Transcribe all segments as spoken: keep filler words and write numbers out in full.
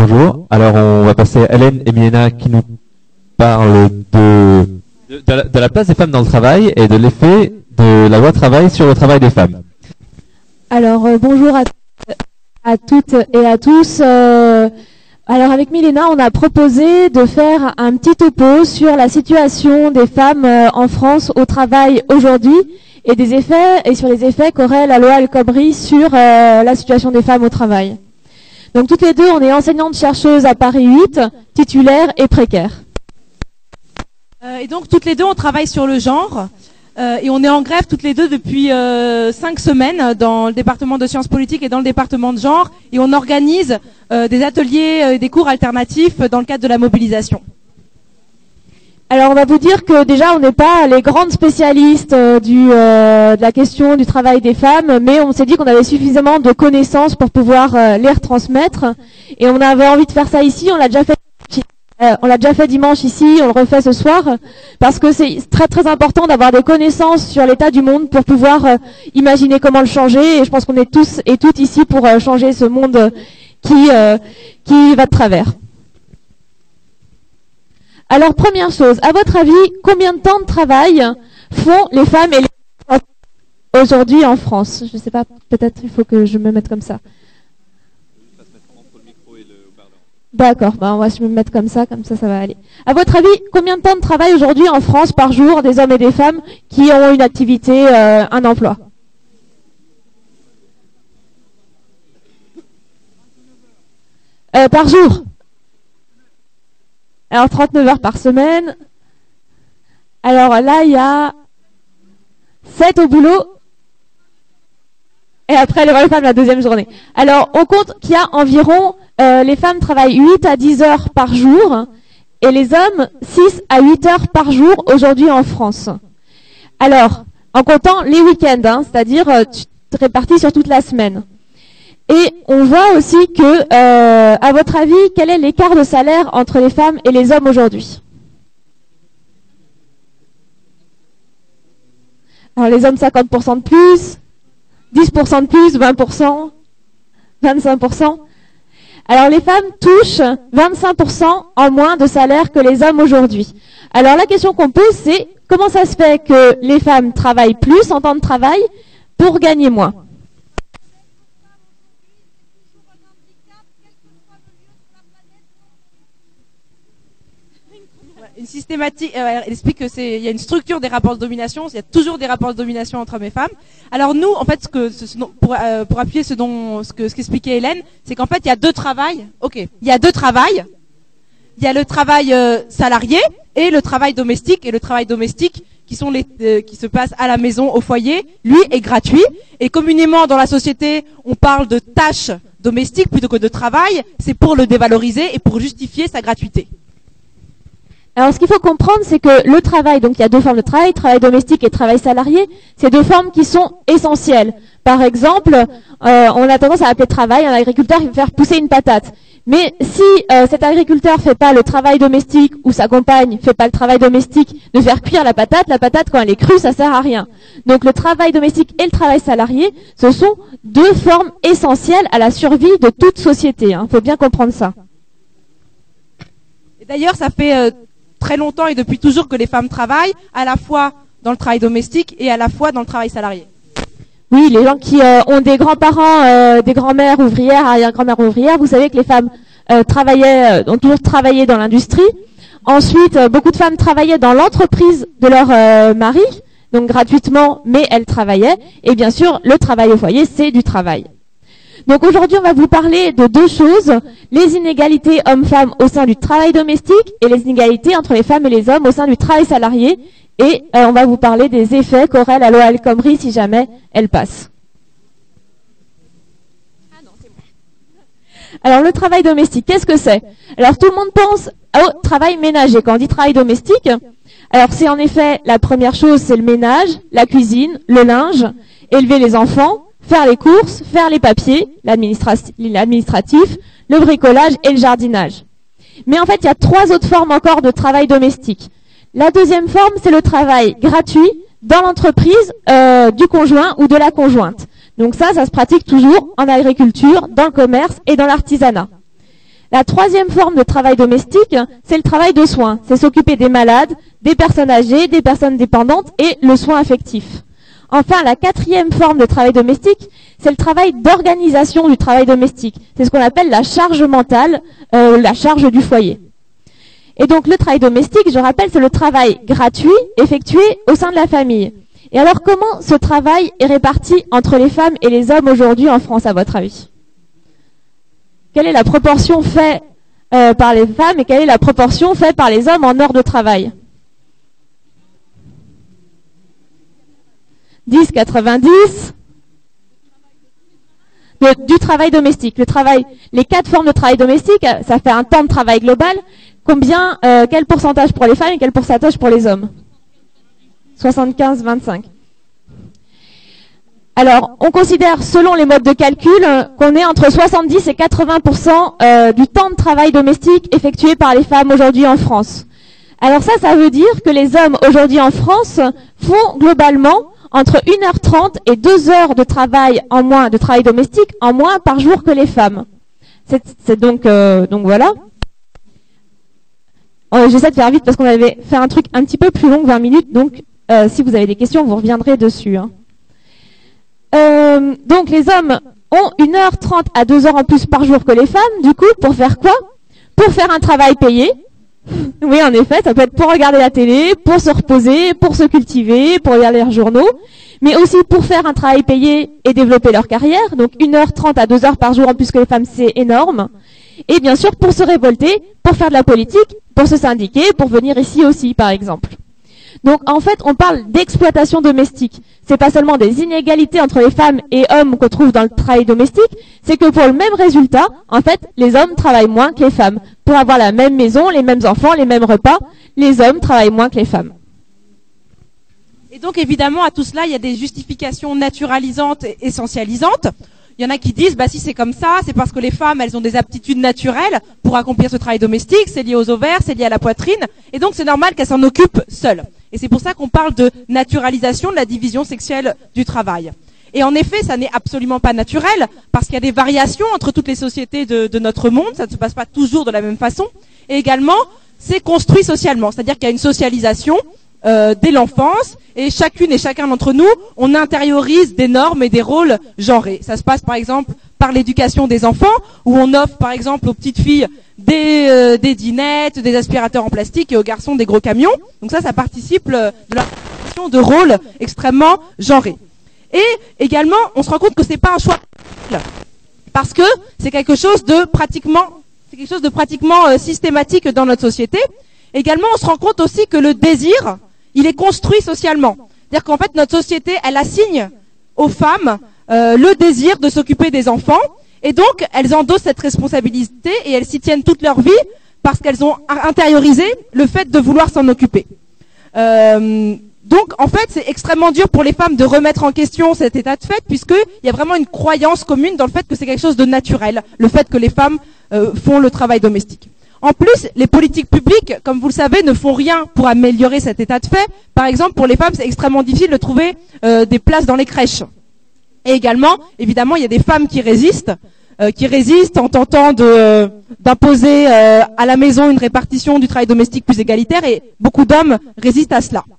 bonjour. Alors on va passer à Hélène et Milena qui nous parlent de, de, de, la, de la place des femmes dans le travail et de l'effet de la loi travail sur le travail des femmes. Alors euh, bonjour à, à toutes et à tous. Euh, alors avec Milena, on a proposé de faire un petit topo sur la situation des femmes euh, en France au travail aujourd'hui et des effets et sur les effets qu'aurait la loi El Khomri sur euh, la situation des femmes au travail. Donc toutes les deux, on est enseignantes chercheuses à Paris huit, titulaires et précaires. Euh, et donc toutes les deux, on travaille sur le genre. Euh, et on est en grève toutes les deux depuis euh, cinq semaines dans le département de sciences politiques et dans le département de genre. Et on organise euh, des ateliers et euh, des cours alternatifs dans le cadre de la mobilisation. Alors on va vous dire que déjà on n'est pas les grandes spécialistes euh, du, euh, de la question du travail des femmes, mais on s'est dit qu'on avait suffisamment de connaissances pour pouvoir euh, les retransmettre. Et on avait envie de faire ça ici, on l'a déjà fait. Euh, on l'a déjà fait dimanche ici, on le refait ce soir, parce que c'est très très important d'avoir des connaissances sur l'état du monde pour pouvoir euh, imaginer comment le changer. Et je pense qu'on est tous et toutes ici pour euh, changer ce monde qui euh, qui va de travers. Alors première chose, à votre avis, combien de temps de travail font les femmes et les hommes aujourd'hui en France? Je ne sais pas, peut-être il faut que je me mette comme ça. D'accord, bah on va se mettre comme ça, comme ça, ça va aller. À votre avis, combien de temps de travail aujourd'hui en France par jour des hommes et des femmes qui ont une activité, euh, un emploi? euh, Par jour. Alors trente-neuf heures par semaine. Alors là, il y a sept au boulot. Et après, les femmes la deuxième journée. Alors, on compte qu'il y a environ, euh, les femmes travaillent huit à dix heures par jour et les hommes six à huit heures par jour aujourd'hui en France. Alors, en comptant les week-ends, hein, c'est-à-dire euh, répartis sur toute la semaine. Et on voit aussi que, euh, à votre avis, quel est l'écart de salaire entre les femmes et les hommes aujourd'hui? Alors, les hommes cinquante pour cent de plus. dix pour cent de plus, vingt pour cent, vingt-cinq pour cent. Alors les femmes touchent vingt-cinq pour cent en moins de salaire que les hommes aujourd'hui. Alors la question qu'on pose, c'est comment ça se fait que les femmes travaillent plus en temps de travail pour gagner moins? Une systématique, euh, elle explique que c'est, il y a une structure des rapports de domination, il y a toujours des rapports de domination entre hommes et femmes. Alors nous, en fait, ce que, ce, pour, euh, pour appuyer ce dont, ce que, ce qu'expliquait Hélène, c'est qu'en fait, il y a deux travails. Ok, il y a deux travails. Il y a le travail euh, salarié et le travail domestique. Et le travail domestique, qui sont les, euh, qui se passe à la maison, au foyer, lui est gratuit. Et communément dans la société, on parle de tâches domestiques plutôt que de travail. C'est pour le dévaloriser et pour justifier sa gratuité. Alors, ce qu'il faut comprendre, c'est que le travail, donc il y a deux formes de travail, travail domestique et travail salarié, c'est deux formes qui sont essentielles. Par exemple, euh, on a tendance à appeler travail un agriculteur qui veut faire pousser une patate. Mais si euh, cet agriculteur fait pas le travail domestique ou sa compagne fait pas le travail domestique de faire cuire la patate, la patate quand elle est crue, ça sert à rien. Donc le travail domestique et le travail salarié, ce sont deux formes essentielles à la survie de toute société. Il hein. faut bien comprendre ça. Et d'ailleurs, ça fait euh, très longtemps et depuis toujours que les femmes travaillent, à la fois dans le travail domestique et à la fois dans le travail salarié. Oui, les gens qui euh, ont des grands-parents, euh, des grands-mères ouvrières, arrière-grand-mères ouvrières, vous savez que les femmes euh, travaillaient, euh, ont toujours travaillé dans l'industrie. Ensuite, euh, beaucoup de femmes travaillaient dans l'entreprise de leur euh, mari, donc gratuitement, mais elles travaillaient. Et bien sûr, le travail au foyer, c'est du travail. Donc aujourd'hui, on va vous parler de deux choses, les inégalités hommes-femmes au sein du travail domestique et les inégalités entre les femmes et les hommes au sein du travail salarié. Et euh, on va vous parler des effets qu'aurait la loi El Khomri si jamais elle passe. Ah non, c'est moi. Alors le travail domestique, qu'est-ce que c'est? Alors tout le monde pense au travail ménager. Quand on dit travail domestique, alors c'est en effet la première chose, c'est le ménage, la cuisine, le linge, élever les enfants, faire les courses, faire les papiers, l'administratif, le bricolage et le jardinage. Mais en fait, il y a trois autres formes encore de travail domestique. La deuxième forme, c'est le travail gratuit dans l'entreprise euh, du conjoint ou de la conjointe. Donc ça, ça se pratique toujours en agriculture, dans le commerce et dans l'artisanat. La troisième forme de travail domestique, c'est le travail de soins. C'est s'occuper des malades, des personnes âgées, des personnes dépendantes et le soin affectif. Enfin, la quatrième forme de travail domestique, c'est le travail d'organisation du travail domestique. C'est ce qu'on appelle la charge mentale, euh, la charge du foyer. Et donc le travail domestique, je rappelle, c'est le travail gratuit effectué au sein de la famille. Et alors comment ce travail est réparti entre les femmes et les hommes aujourd'hui en France, à votre avis? Quelle est la proportion faite euh, par les femmes et quelle est la proportion faite par les hommes en heures de travail? dix, quatre-vingt-dix. De, du travail domestique. Le travail, les quatre formes de travail domestique, ça fait un temps de travail global. Combien, euh, quel pourcentage pour les femmes et quel pourcentage pour les hommes? soixante-quinze vingt-cinq. Alors, on considère, selon les modes de calcul, qu'on est entre soixante-dix et quatre-vingts pour cent euh, du temps de travail domestique effectué par les femmes aujourd'hui en France. Alors ça, ça veut dire que les hommes aujourd'hui en France font globalement entre une heure trente et deux heures de travail en moins, de travail domestique en moins par jour que les femmes. C'est, c'est donc, euh, donc voilà. Euh, j'essaie de faire vite parce qu'on avait fait un truc un petit peu plus long que vingt minutes, donc euh, si vous avez des questions, vous reviendrez dessus. Hein. Euh, donc les hommes ont une heure trente à deux heures en plus par jour que les femmes, du coup, pour faire quoi? Pour faire un travail payé. Oui, en effet, ça peut être pour regarder la télé, pour se reposer, pour se cultiver, pour lire les journaux, mais aussi pour faire un travail payé et développer leur carrière. Donc une heure trente à deux heures par jour en plus que les femmes, c'est énorme. Et bien sûr, pour se révolter, pour faire de la politique, pour se syndiquer, pour venir ici aussi, par exemple. Donc en fait, on parle d'exploitation domestique. C'est pas seulement des inégalités entre les femmes et hommes qu'on trouve dans le travail domestique, c'est que pour le même résultat, en fait, les hommes travaillent moins que les femmes. Pour avoir la même maison, les mêmes enfants, les mêmes repas, les hommes travaillent moins que les femmes. Et donc évidemment, à tout cela, il y a des justifications naturalisantes et essentialisantes. Il y en a qui disent, bah si c'est comme ça, c'est parce que les femmes, elles ont des aptitudes naturelles pour accomplir ce travail domestique, c'est lié aux ovaires, c'est lié à la poitrine, et donc c'est normal qu'elles s'en occupent seules. Et c'est pour ça qu'on parle de naturalisation de la division sexuelle du travail. Et en effet, ça n'est absolument pas naturel, parce qu'il y a des variations entre toutes les sociétés de, de notre monde, ça ne se passe pas toujours de la même façon, et également, c'est construit socialement, c'est-à-dire qu'il y a une socialisation euh, dès l'enfance, et chacune et chacun d'entre nous, on intériorise des normes et des rôles genrés. Ça se passe par exemple par l'éducation des enfants, où on offre par exemple aux petites filles des, euh, des dinettes, des aspirateurs en plastique et aux garçons des gros camions. Donc ça, ça participe de la création de rôles extrêmement genrés. Et également, on se rend compte que c'est pas un choix, parce que c'est quelque chose de pratiquement, c'est quelque chose de pratiquement euh, systématique dans notre société. Également, on se rend compte aussi que le désir, il est construit socialement. C'est-à-dire qu'en fait, notre société, elle assigne aux femmes euh, le désir de s'occuper des enfants, et donc elles endossent cette responsabilité et elles s'y tiennent toute leur vie parce qu'elles ont intériorisé le fait de vouloir s'en occuper. Euh, donc, en fait, c'est extrêmement dur pour les femmes de remettre en question cet état de fait, puisqu'il y a vraiment une croyance commune dans le fait que c'est quelque chose de naturel, le fait que les femmes euh, font le travail domestique. En plus, les politiques publiques, comme vous le savez, ne font rien pour améliorer cet état de fait. Par exemple, pour les femmes, c'est extrêmement difficile de trouver euh, des places dans les crèches. Et également, évidemment, il y a des femmes qui résistent, euh, qui résistent en tentant de, euh, d'imposer euh, à la maison une répartition du travail domestique plus égalitaire, et beaucoup d'hommes résistent à cela.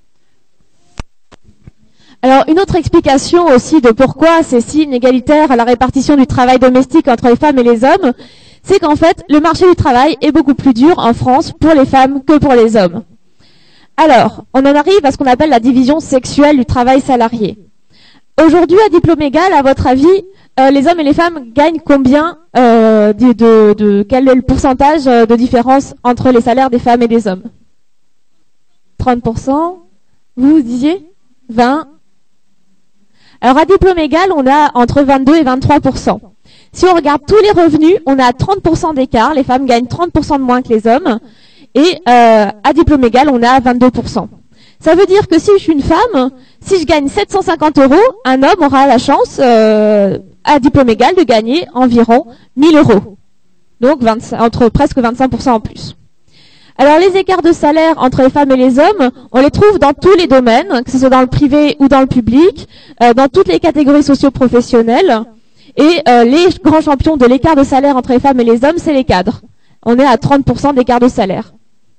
Alors, une autre explication aussi de pourquoi c'est si inégalitaire à la répartition du travail domestique entre les femmes et les hommes, c'est qu'en fait, le marché du travail est beaucoup plus dur en France pour les femmes que pour les hommes. Alors, on en arrive à ce qu'on appelle la division sexuelle du travail salarié. Aujourd'hui, à diplôme égal, à votre avis, euh, les hommes et les femmes gagnent combien euh, de, de, de, quel est le pourcentage de différence entre les salaires des femmes et des hommes? trente pour cent? Vous disiez vingt? Alors, à diplôme égal, on a entre vingt-deux et vingt-trois pour cent. Si on regarde tous les revenus, on a trente pour cent d'écart. Les femmes gagnent trente pour cent de moins que les hommes. Et euh, à diplôme égal, on a vingt-deux pour cent. Ça veut dire que si je suis une femme, si je gagne sept cent cinquante euros, un homme aura la chance, euh, à diplôme égal, de gagner environ mille euros. Donc vingt-cinq, entre presque vingt-cinq pour cent en plus. Alors les écarts de salaire entre les femmes et les hommes, on les trouve dans tous les domaines, que ce soit dans le privé ou dans le public, euh, dans toutes les catégories socio-professionnelles. Et euh, les grands champions de l'écart de salaire entre les femmes et les hommes, c'est les cadres. On est à trente pour cent d'écart de salaire.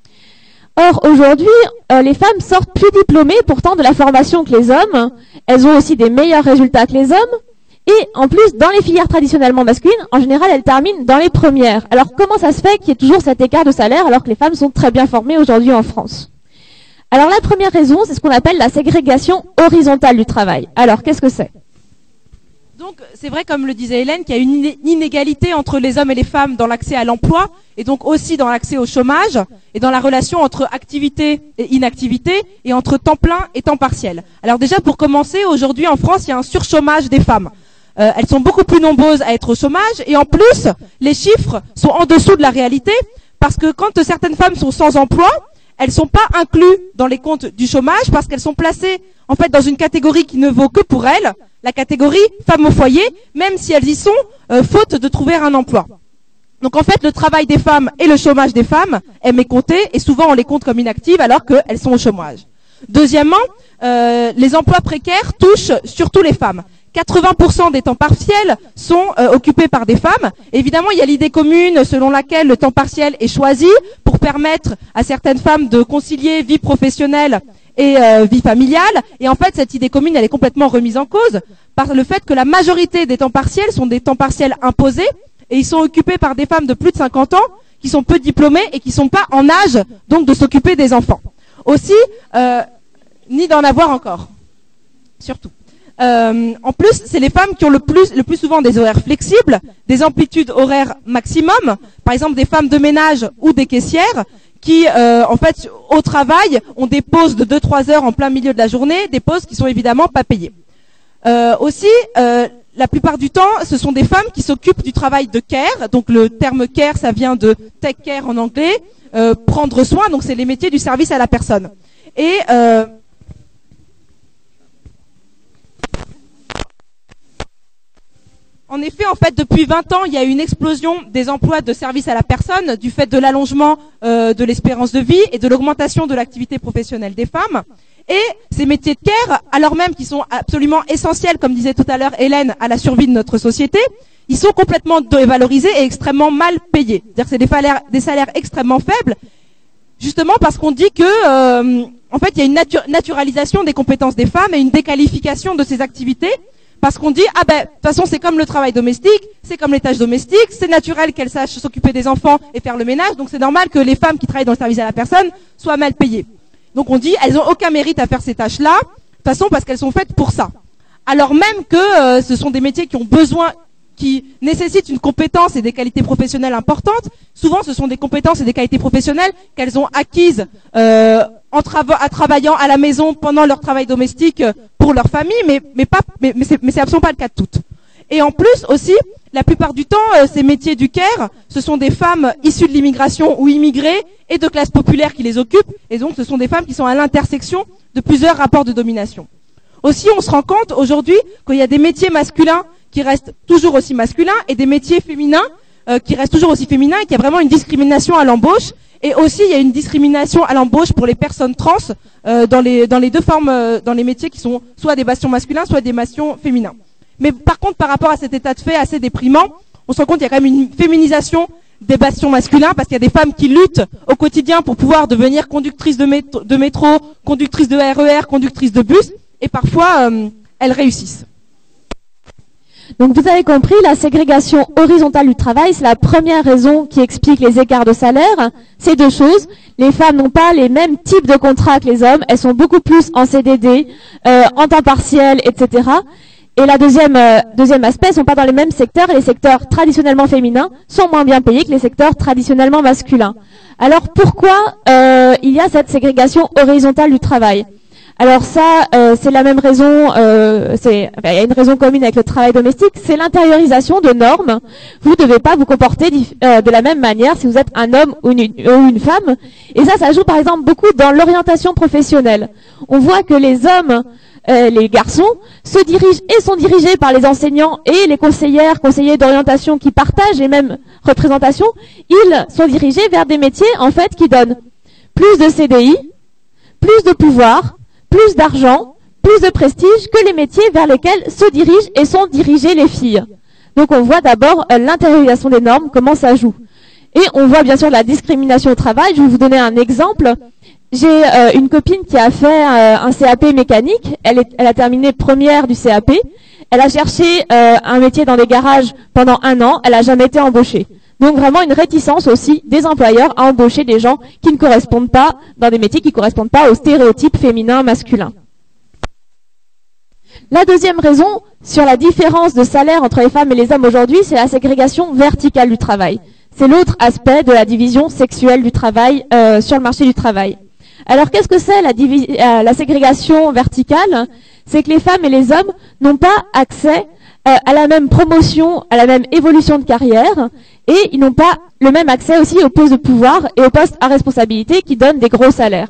Or, aujourd'hui, euh, les femmes sortent plus diplômées pourtant de la formation que les hommes. Elles ont aussi des meilleurs résultats que les hommes. Et en plus, dans les filières traditionnellement masculines, en général, elles terminent dans les premières. Alors, comment ça se fait qu'il y ait toujours cet écart de salaire alors que les femmes sont très bien formées aujourd'hui en France? Alors, la première raison, c'est ce qu'on appelle la ségrégation horizontale du travail. Alors, qu'est-ce que c'est? Donc, c'est vrai, comme le disait Hélène, qu'il y a une inégalité entre les hommes et les femmes dans l'accès à l'emploi, et donc aussi dans l'accès au chômage, et dans la relation entre activité et inactivité, et entre temps plein et temps partiel. Alors déjà, pour commencer, aujourd'hui en France, il y a un surchômage des femmes. Euh, elles sont beaucoup plus nombreuses à être au chômage, et en plus, les chiffres sont en dessous de la réalité, parce que quand certaines femmes sont sans emploi, elles sont pas incluses dans les comptes du chômage, parce qu'elles sont placées en fait dans une catégorie qui ne vaut que pour elles, la catégorie femmes au foyer, même si elles y sont, euh, faute de trouver un emploi. Donc en fait, le travail des femmes et le chômage des femmes est mécompté, et souvent on les compte comme inactives alors qu'elles sont au chômage. Deuxièmement, euh, les emplois précaires touchent surtout les femmes. quatre-vingts pour cent des temps partiels sont euh, occupés par des femmes. Évidemment, il y a l'idée commune selon laquelle le temps partiel est choisi pour permettre à certaines femmes de concilier vie professionnelle et euh, vie familiale. Et en fait, cette idée commune, elle est complètement remise en cause par le fait que la majorité des temps partiels sont des temps partiels imposés, et ils sont occupés par des femmes de plus de cinquante ans qui sont peu diplômées et qui sont pas en âge donc de s'occuper des enfants. Aussi, euh, ni d'en avoir encore, surtout. Euh, en plus, c'est les femmes qui ont le plus, le plus souvent des horaires flexibles, des amplitudes horaires maximum, par exemple des femmes de ménage ou des caissières, qui, euh, en fait, au travail, ont des pauses de deux trois heures en plein milieu de la journée, des pauses qui sont évidemment pas payées. Euh, aussi, euh, la plupart du temps, ce sont des femmes qui s'occupent du travail de care. Donc le terme care, ça vient de take care en anglais, euh, prendre soin. Donc c'est les métiers du service à la personne. Et euh, en effet, en fait, depuis vingt ans, il y a eu une explosion des emplois de service à la personne du fait de l'allongement euh, de l'espérance de vie et de l'augmentation de l'activité professionnelle des femmes. Et ces métiers de care, alors même qu'ils sont absolument essentiels, comme disait tout à l'heure Hélène, à la survie de notre société, ils sont complètement dévalorisés et extrêmement mal payés. C'est-à-dire que c'est des salaires, des salaires extrêmement faibles, justement parce qu'on dit que, euh, en fait, il y a une natu- naturalisation des compétences des femmes et une déqualification de ces activités, parce qu'on dit, ah ben, de toute façon, c'est comme le travail domestique, c'est comme les tâches domestiques, c'est naturel qu'elles sachent s'occuper des enfants et faire le ménage, donc c'est normal que les femmes qui travaillent dans le service à la personne soient mal payées. Donc on dit, elles ont aucun mérite à faire ces tâches-là, de toute façon parce qu'elles sont faites pour ça. Alors même que euh, ce sont des métiers qui ont besoin, qui nécessitent une compétence et des qualités professionnelles importantes. Souvent, ce sont des compétences et des qualités professionnelles qu'elles ont acquises euh, en trava- à travaillant à la maison pendant leur travail domestique pour leur famille, mais mais pas, mais, mais c'est, mais c'est absolument pas le cas de toutes. Et en plus aussi, la plupart du temps, euh, ces métiers du care, ce sont des femmes issues de l'immigration ou immigrées et de classes populaires qui les occupent. Et donc, ce sont des femmes qui sont à l'intersection de plusieurs rapports de domination. Aussi, on se rend compte aujourd'hui qu'il y a des métiers masculins qui restent toujours aussi masculins et des métiers féminins euh, qui restent toujours aussi féminins, et qu'il y a vraiment une discrimination à l'embauche. Et aussi, il y a une discrimination à l'embauche pour les personnes trans euh, dans les dans les deux formes, euh, dans les métiers qui sont soit des bastions masculins, soit des bastions féminins. Mais par contre, par rapport à cet état de fait assez déprimant, on se rend compte qu'il y a quand même une féminisation des bastions masculins, parce qu'il y a des femmes qui luttent au quotidien pour pouvoir devenir conductrices de métro, de métro conductrices de R E R, conductrices de bus, et parfois, euh, elles réussissent. Donc vous avez compris, la ségrégation horizontale du travail, c'est la première raison qui explique les écarts de salaire. C'est deux choses. Les femmes n'ont pas les mêmes types de contrats que les hommes. Elles sont beaucoup plus en C D D, euh, en temps partiel, et cetera. Et la deuxième, euh, deuxième aspect, elles sont pas dans les mêmes secteurs, et les secteurs traditionnellement féminins sont moins bien payés que les secteurs traditionnellement masculins. Alors pourquoi euh, il y a cette ségrégation horizontale du travail ? Alors ça, euh, c'est la même raison, euh, c'est, enfin, il y a une raison commune avec le travail domestique, c'est l'intériorisation de normes. Vous ne devez pas vous comporter dif- euh, de la même manière si vous êtes un homme ou une, ou une femme. Et ça, ça joue par exemple beaucoup dans l'orientation professionnelle. On voit que les hommes, euh, les garçons, se dirigent et sont dirigés par les enseignants et les conseillères, conseillers d'orientation qui partagent les mêmes représentations. Ils sont dirigés vers des métiers en fait qui donnent plus de C D I, plus de pouvoir, plus d'argent, plus de prestige que les métiers vers lesquels se dirigent et sont dirigées les filles. Donc on voit d'abord euh, l'intériorisation des normes, comment ça joue. Et on voit bien sûr la discrimination au travail. Je vais vous donner un exemple. J'ai euh, une copine qui a fait euh, un C A P mécanique. Elle, est, elle a terminé première du C A P. Elle a cherché euh, un métier dans des garages pendant un an. Elle n'a jamais été embauchée. Donc vraiment une réticence aussi des employeurs à embaucher des gens qui ne correspondent pas, dans des métiers qui ne correspondent pas aux stéréotypes féminins masculins. La deuxième raison sur la différence de salaire entre les femmes et les hommes aujourd'hui, c'est la ségrégation verticale du travail. C'est l'autre aspect de la division sexuelle du travail euh, sur le marché du travail. Alors qu'est-ce que c'est la, euh, la ségrégation verticale? C'est que les femmes et les hommes n'ont pas accès euh, à la même promotion, à la même évolution de carrière, et ils n'ont pas le même accès aussi aux postes de pouvoir et aux postes à responsabilité qui donnent des gros salaires.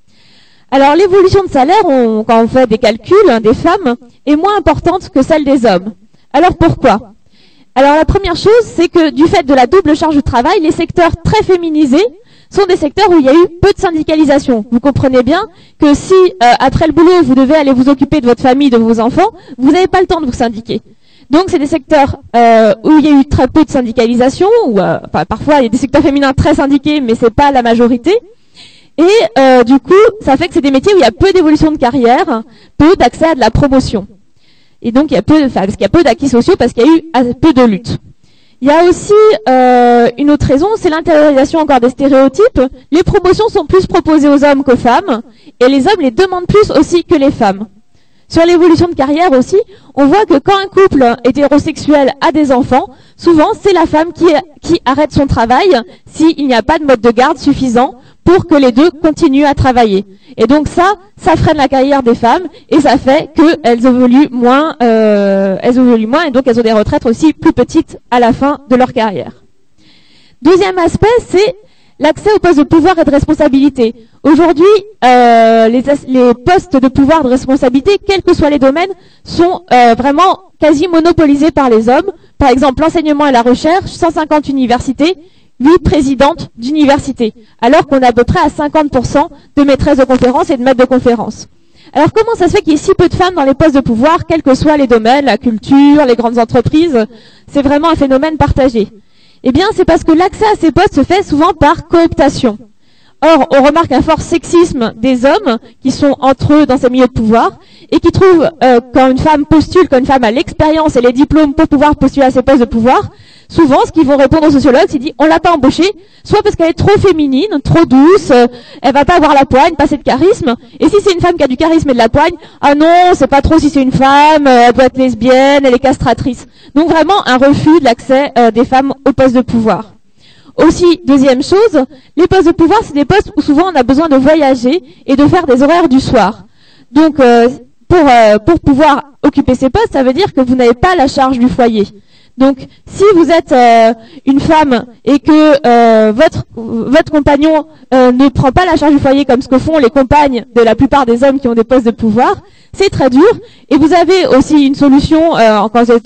Alors l'évolution de salaire, on, quand on fait des calculs, hein, des femmes, est moins importante que celle des hommes. Alors pourquoi? Alors la première chose, c'est que du fait de la double charge de travail, les secteurs très féminisés sont des secteurs où il y a eu peu de syndicalisation. Vous comprenez bien que si, euh, après le boulot, vous devez aller vous occuper de votre famille, de vos enfants, vous n'avez pas le temps de vous syndiquer. Donc c'est des secteurs euh, où il y a eu très peu de syndicalisation, ou euh, enfin, parfois il y a des secteurs féminins très syndiqués, mais c'est pas la majorité. Et euh, du coup, ça fait que c'est des métiers où il y a peu d'évolution de carrière, peu d'accès à de la promotion. Et donc il y a peu, enfin, parce qu'il y a peu d'acquis sociaux, parce qu'il y a eu peu de lutte. Il y a aussi euh, une autre raison, c'est l'intériorisation encore des stéréotypes. Les promotions sont plus proposées aux hommes qu'aux femmes, et les hommes les demandent plus aussi que les femmes. Sur l'évolution de carrière aussi, on voit que quand un couple hétérosexuel a des enfants, souvent c'est la femme qui, qui arrête son travail s'il n'y a pas de mode de garde suffisant pour que les deux continuent à travailler. Et donc ça, ça freine la carrière des femmes et ça fait qu'elles évoluent moins, euh, elles évoluent moins et donc elles ont des retraites aussi plus petites à la fin de leur carrière. Deuxième aspect, c'est l'accès aux postes de pouvoir et de responsabilité. Aujourd'hui, euh, les, les postes de pouvoir et de responsabilité, quels que soient les domaines, sont euh, vraiment quasi monopolisés par les hommes. Par exemple, l'enseignement et la recherche, cent cinquante universités, huit présidentes d'universités, alors qu'on a à peu près à cinquante pour cent de maîtresses de conférences et de maîtres de conférences. Alors comment ça se fait qu'il y ait si peu de femmes dans les postes de pouvoir, quels que soient les domaines, la culture, les grandes entreprises? C'est vraiment un phénomène partagé. Eh bien, c'est parce que l'accès à ces postes se fait souvent par cooptation. Or, on remarque un fort sexisme des hommes qui sont entre eux dans ces milieux de pouvoir et qui trouvent, euh, quand une femme postule, quand une femme a l'expérience et les diplômes pour pouvoir postuler à ces postes de pouvoir, souvent, ce qu'ils vont répondre aux sociologues, c'est dit, on l'a pas embauchée, soit parce qu'elle est trop féminine, trop douce, euh, elle va pas avoir la poigne, pas assez de charisme. Et si c'est une femme qui a du charisme et de la poigne, ah non, c'est pas trop si c'est une femme, euh, elle doit être lesbienne, elle est castratrice. Donc vraiment, un refus de l'accès euh, des femmes aux postes de pouvoir. Aussi, deuxième chose, les postes de pouvoir, c'est des postes où souvent on a besoin de voyager et de faire des horaires du soir. Donc, euh, pour, euh, pour pouvoir occuper ces postes, ça veut dire que vous n'avez pas la charge du foyer. Donc, si vous êtes euh, une femme et que euh, votre votre compagnon euh, ne prend pas la charge du foyer comme ce que font les compagnes de la plupart des hommes qui ont des postes de pouvoir, c'est très dur. Et vous avez aussi une solution euh, quand vous êtes,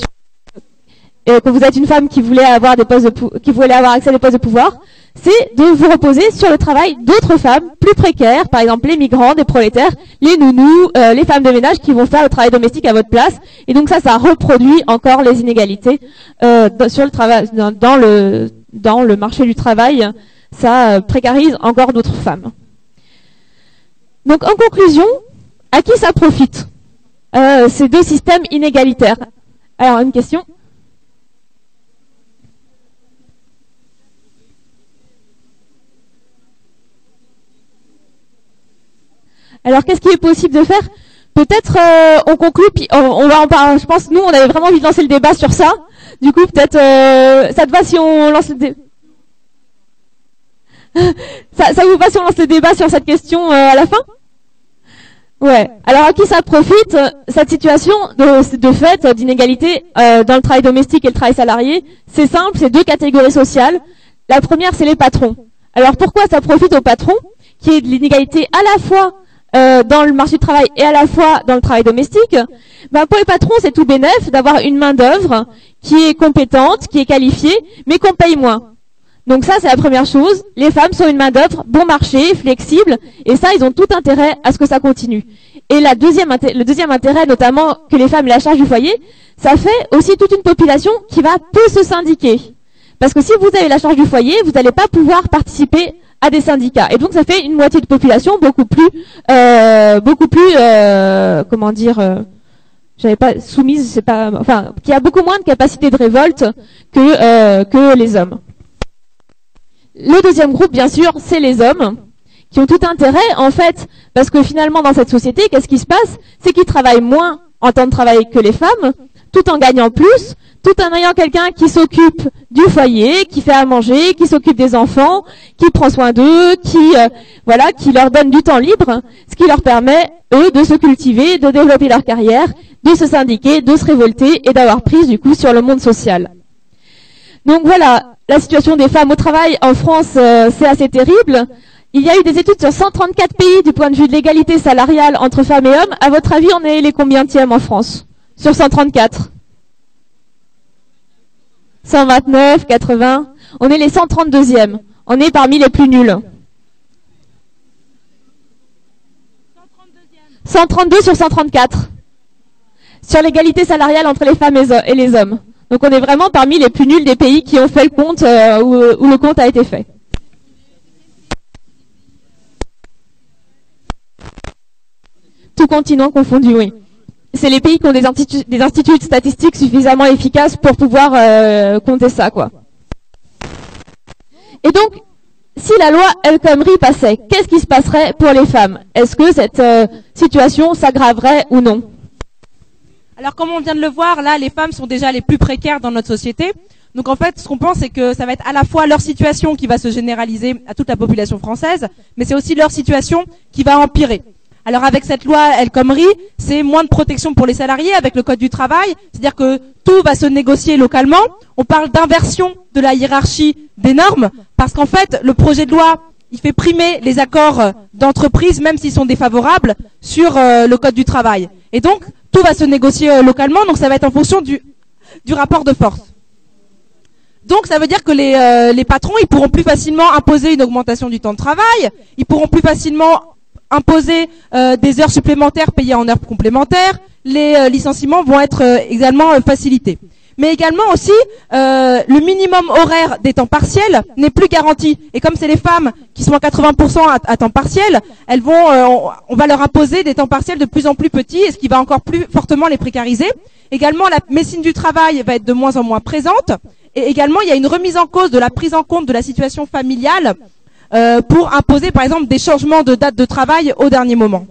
euh, quand vous êtes une femme qui voulait avoir des postes de, qui voulait avoir accès à des postes de pouvoir, c'est de vous reposer sur le travail d'autres femmes plus précaires, par exemple les migrants, des prolétaires, les nounous, euh, les femmes de ménage qui vont faire le travail domestique à votre place. Et donc ça, ça reproduit encore les inégalités euh, sur le travail, dans, dans le dans le marché du travail. Ça euh, précarise encore d'autres femmes. Donc en conclusion, à qui ça profite euh, ces deux systèmes inégalitaires? Alors une question. Alors, qu'est-ce qui est possible de faire? Peut-être, euh, on conclut, puis on, on va en parler. Je pense, nous, on avait vraiment envie de lancer le débat sur ça. Du coup, peut-être, euh, ça te va si on lance le débat? ça, ça vous va si on lance le débat sur cette question euh, à la fin? Ouais. Alors, à qui ça profite, cette situation de, de fait d'inégalité euh, dans le travail domestique et le travail salarié? C'est simple, c'est deux catégories sociales. La première, c'est les patrons. Alors, pourquoi ça profite aux patrons, qui est de l'inégalité à la fois Euh, dans le marché du travail et à la fois dans le travail domestique? Ben, pour les patrons, c'est tout bénef d'avoir une main-d'œuvre qui est compétente, qui est qualifiée, mais qu'on paye moins. Donc ça, c'est la première chose. Les femmes sont une main-d'œuvre bon marché, flexible, et ça, ils ont tout intérêt à ce que ça continue. Et la deuxième, le deuxième intérêt, notamment que les femmes aient la charge du foyer, ça fait aussi toute une population qui va peu se syndiquer. Parce que si vous avez la charge du foyer, vous n'allez pas pouvoir participer à des syndicats. Et donc ça fait une moitié de population beaucoup plus, euh, beaucoup plus, euh, comment dire, euh, j'avais pas soumise, c'est pas, enfin, qui a beaucoup moins de capacité de révolte que euh, que les hommes. Le deuxième groupe, bien sûr, c'est les hommes, qui ont tout intérêt, en fait, parce que finalement, dans cette société, qu'est-ce qui se passe? C'est qu'ils travaillent moins en temps de travail que les femmes, tout en gagnant plus, tout en ayant quelqu'un qui s'occupe du foyer, qui fait à manger, qui s'occupe des enfants, qui prend soin d'eux, qui euh, voilà, qui leur donne du temps libre, ce qui leur permet, eux, de se cultiver, de développer leur carrière, de se syndiquer, de se révolter et d'avoir prise, du coup, sur le monde social. Donc voilà, la situation des femmes au travail en France, euh, c'est assez terrible. Il y a eu des études sur cent trente-quatre pays du point de vue de l'égalité salariale entre femmes et hommes. À votre avis, on est les combientièmes en France sur cent trente-quatre? cent vingt-neuf, quatre-vingts. On est les cent trente-deuxièmes. On est parmi les plus nuls. cent trente-deux sur cent trente-quatre. Sur l'égalité salariale entre les femmes et les hommes. Donc on est vraiment parmi les plus nuls des pays qui ont fait le compte, euh, où, où le compte a été fait. Tout continent confondu, oui. C'est les pays qui ont des instituts, des instituts statistiques suffisamment efficaces pour pouvoir euh, compter ça, quoi. Et donc, si la loi El Khomri passait, qu'est-ce qui se passerait pour les femmes? Est-ce que cette euh, situation s'aggraverait ou non? Alors, comme on vient de le voir, là, les femmes sont déjà les plus précaires dans notre société. Donc, en fait, ce qu'on pense, c'est que ça va être à la fois leur situation qui va se généraliser à toute la population française, mais c'est aussi leur situation qui va empirer. Alors, avec cette loi El Khomri, c'est moins de protection pour les salariés avec le code du travail, c'est-à-dire que tout va se négocier localement. On parle d'inversion de la hiérarchie des normes, parce qu'en fait, le projet de loi, il fait primer les accords d'entreprise, même s'ils sont défavorables, sur euh, le code du travail. Et donc, tout va se négocier euh, localement, donc ça va être en fonction du, du rapport de force. Donc, ça veut dire que les, euh, les patrons, ils pourront plus facilement imposer une augmentation du temps de travail, ils pourront plus facilement imposer euh, des heures supplémentaires payées en heures complémentaires, les euh, licenciements vont être euh, également euh, facilités. Mais également aussi, euh, le minimum horaire des temps partiels n'est plus garanti. Et comme c'est les femmes qui sont à quatre-vingts pour cent à, à temps partiel, elles vont, euh, on, on va leur imposer des temps partiels de plus en plus petits, et ce qui va encore plus fortement les précariser. Également, la médecine du travail va être de moins en moins présente. Et également, il y a une remise en cause de la prise en compte de la situation familiale euh, pour imposer, par exemple, des changements de date de travail au dernier moment.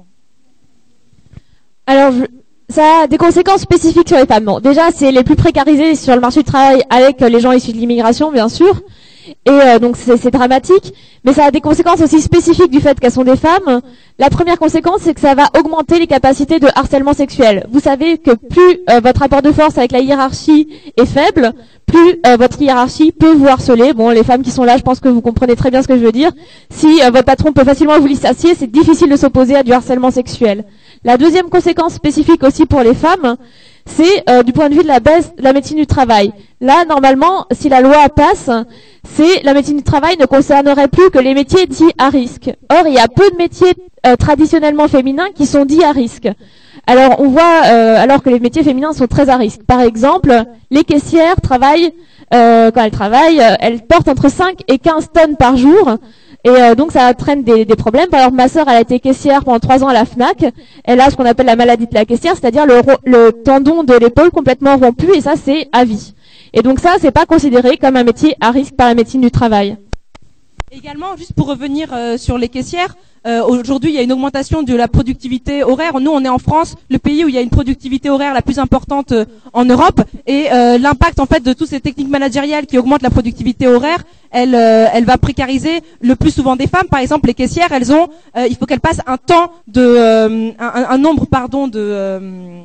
Alors, je... ça a des conséquences spécifiques sur les femmes. Bon, déjà, c'est les plus précarisés sur le marché du travail avec les gens issus de l'immigration, bien sûr. Et euh, donc, c'est dramatique. Mais ça a des conséquences aussi spécifiques du fait qu'elles sont des femmes. La première conséquence, c'est que ça va augmenter les capacités de harcèlement sexuel. Vous savez que plus euh, votre rapport de force avec la hiérarchie est faible, plus euh, votre hiérarchie peut vous harceler. Bon, les femmes qui sont là, je pense que vous comprenez très bien ce que je veux dire. Si euh, votre patron peut facilement vous licencier, c'est difficile de s'opposer à du harcèlement sexuel. La deuxième conséquence spécifique aussi pour les femmes, c'est euh, du point de vue de la baisse de la médecine du travail. Là, normalement, si la loi passe, c'est la médecine du travail ne concernerait plus que les métiers dits à risque. Or, il y a peu de métiers euh, traditionnellement féminins qui sont dits à risque. Alors, on voit, euh, alors que les métiers féminins sont très à risque. Par exemple, les caissières travaillent, euh, quand elles travaillent, euh, elles portent entre cinq et quinze tonnes par jour. Et euh, donc ça entraîne des, des problèmes. Par exemple, ma sœur, elle a été caissière pendant trois ans à la Fnac. Elle a ce qu'on appelle la maladie de la caissière, c'est-à-dire le, le tendon de l'épaule complètement rompu, et ça, c'est à vie. Et donc ça, c'est pas considéré comme un métier à risque par la médecine du travail. Également, juste pour revenir euh, sur les caissières, euh, aujourd'hui, il y a une augmentation de la productivité horaire. Nous, on est en France, le pays où il y a une productivité horaire la plus importante euh, en Europe. Et euh, l'impact, en fait, de toutes ces techniques managériales qui augmentent la productivité horaire, elle, euh, elle va précariser le plus souvent des femmes. Par exemple, les caissières, elles ont, euh, il faut qu'elles passent un temps de, euh, un, un nombre, pardon, de, euh,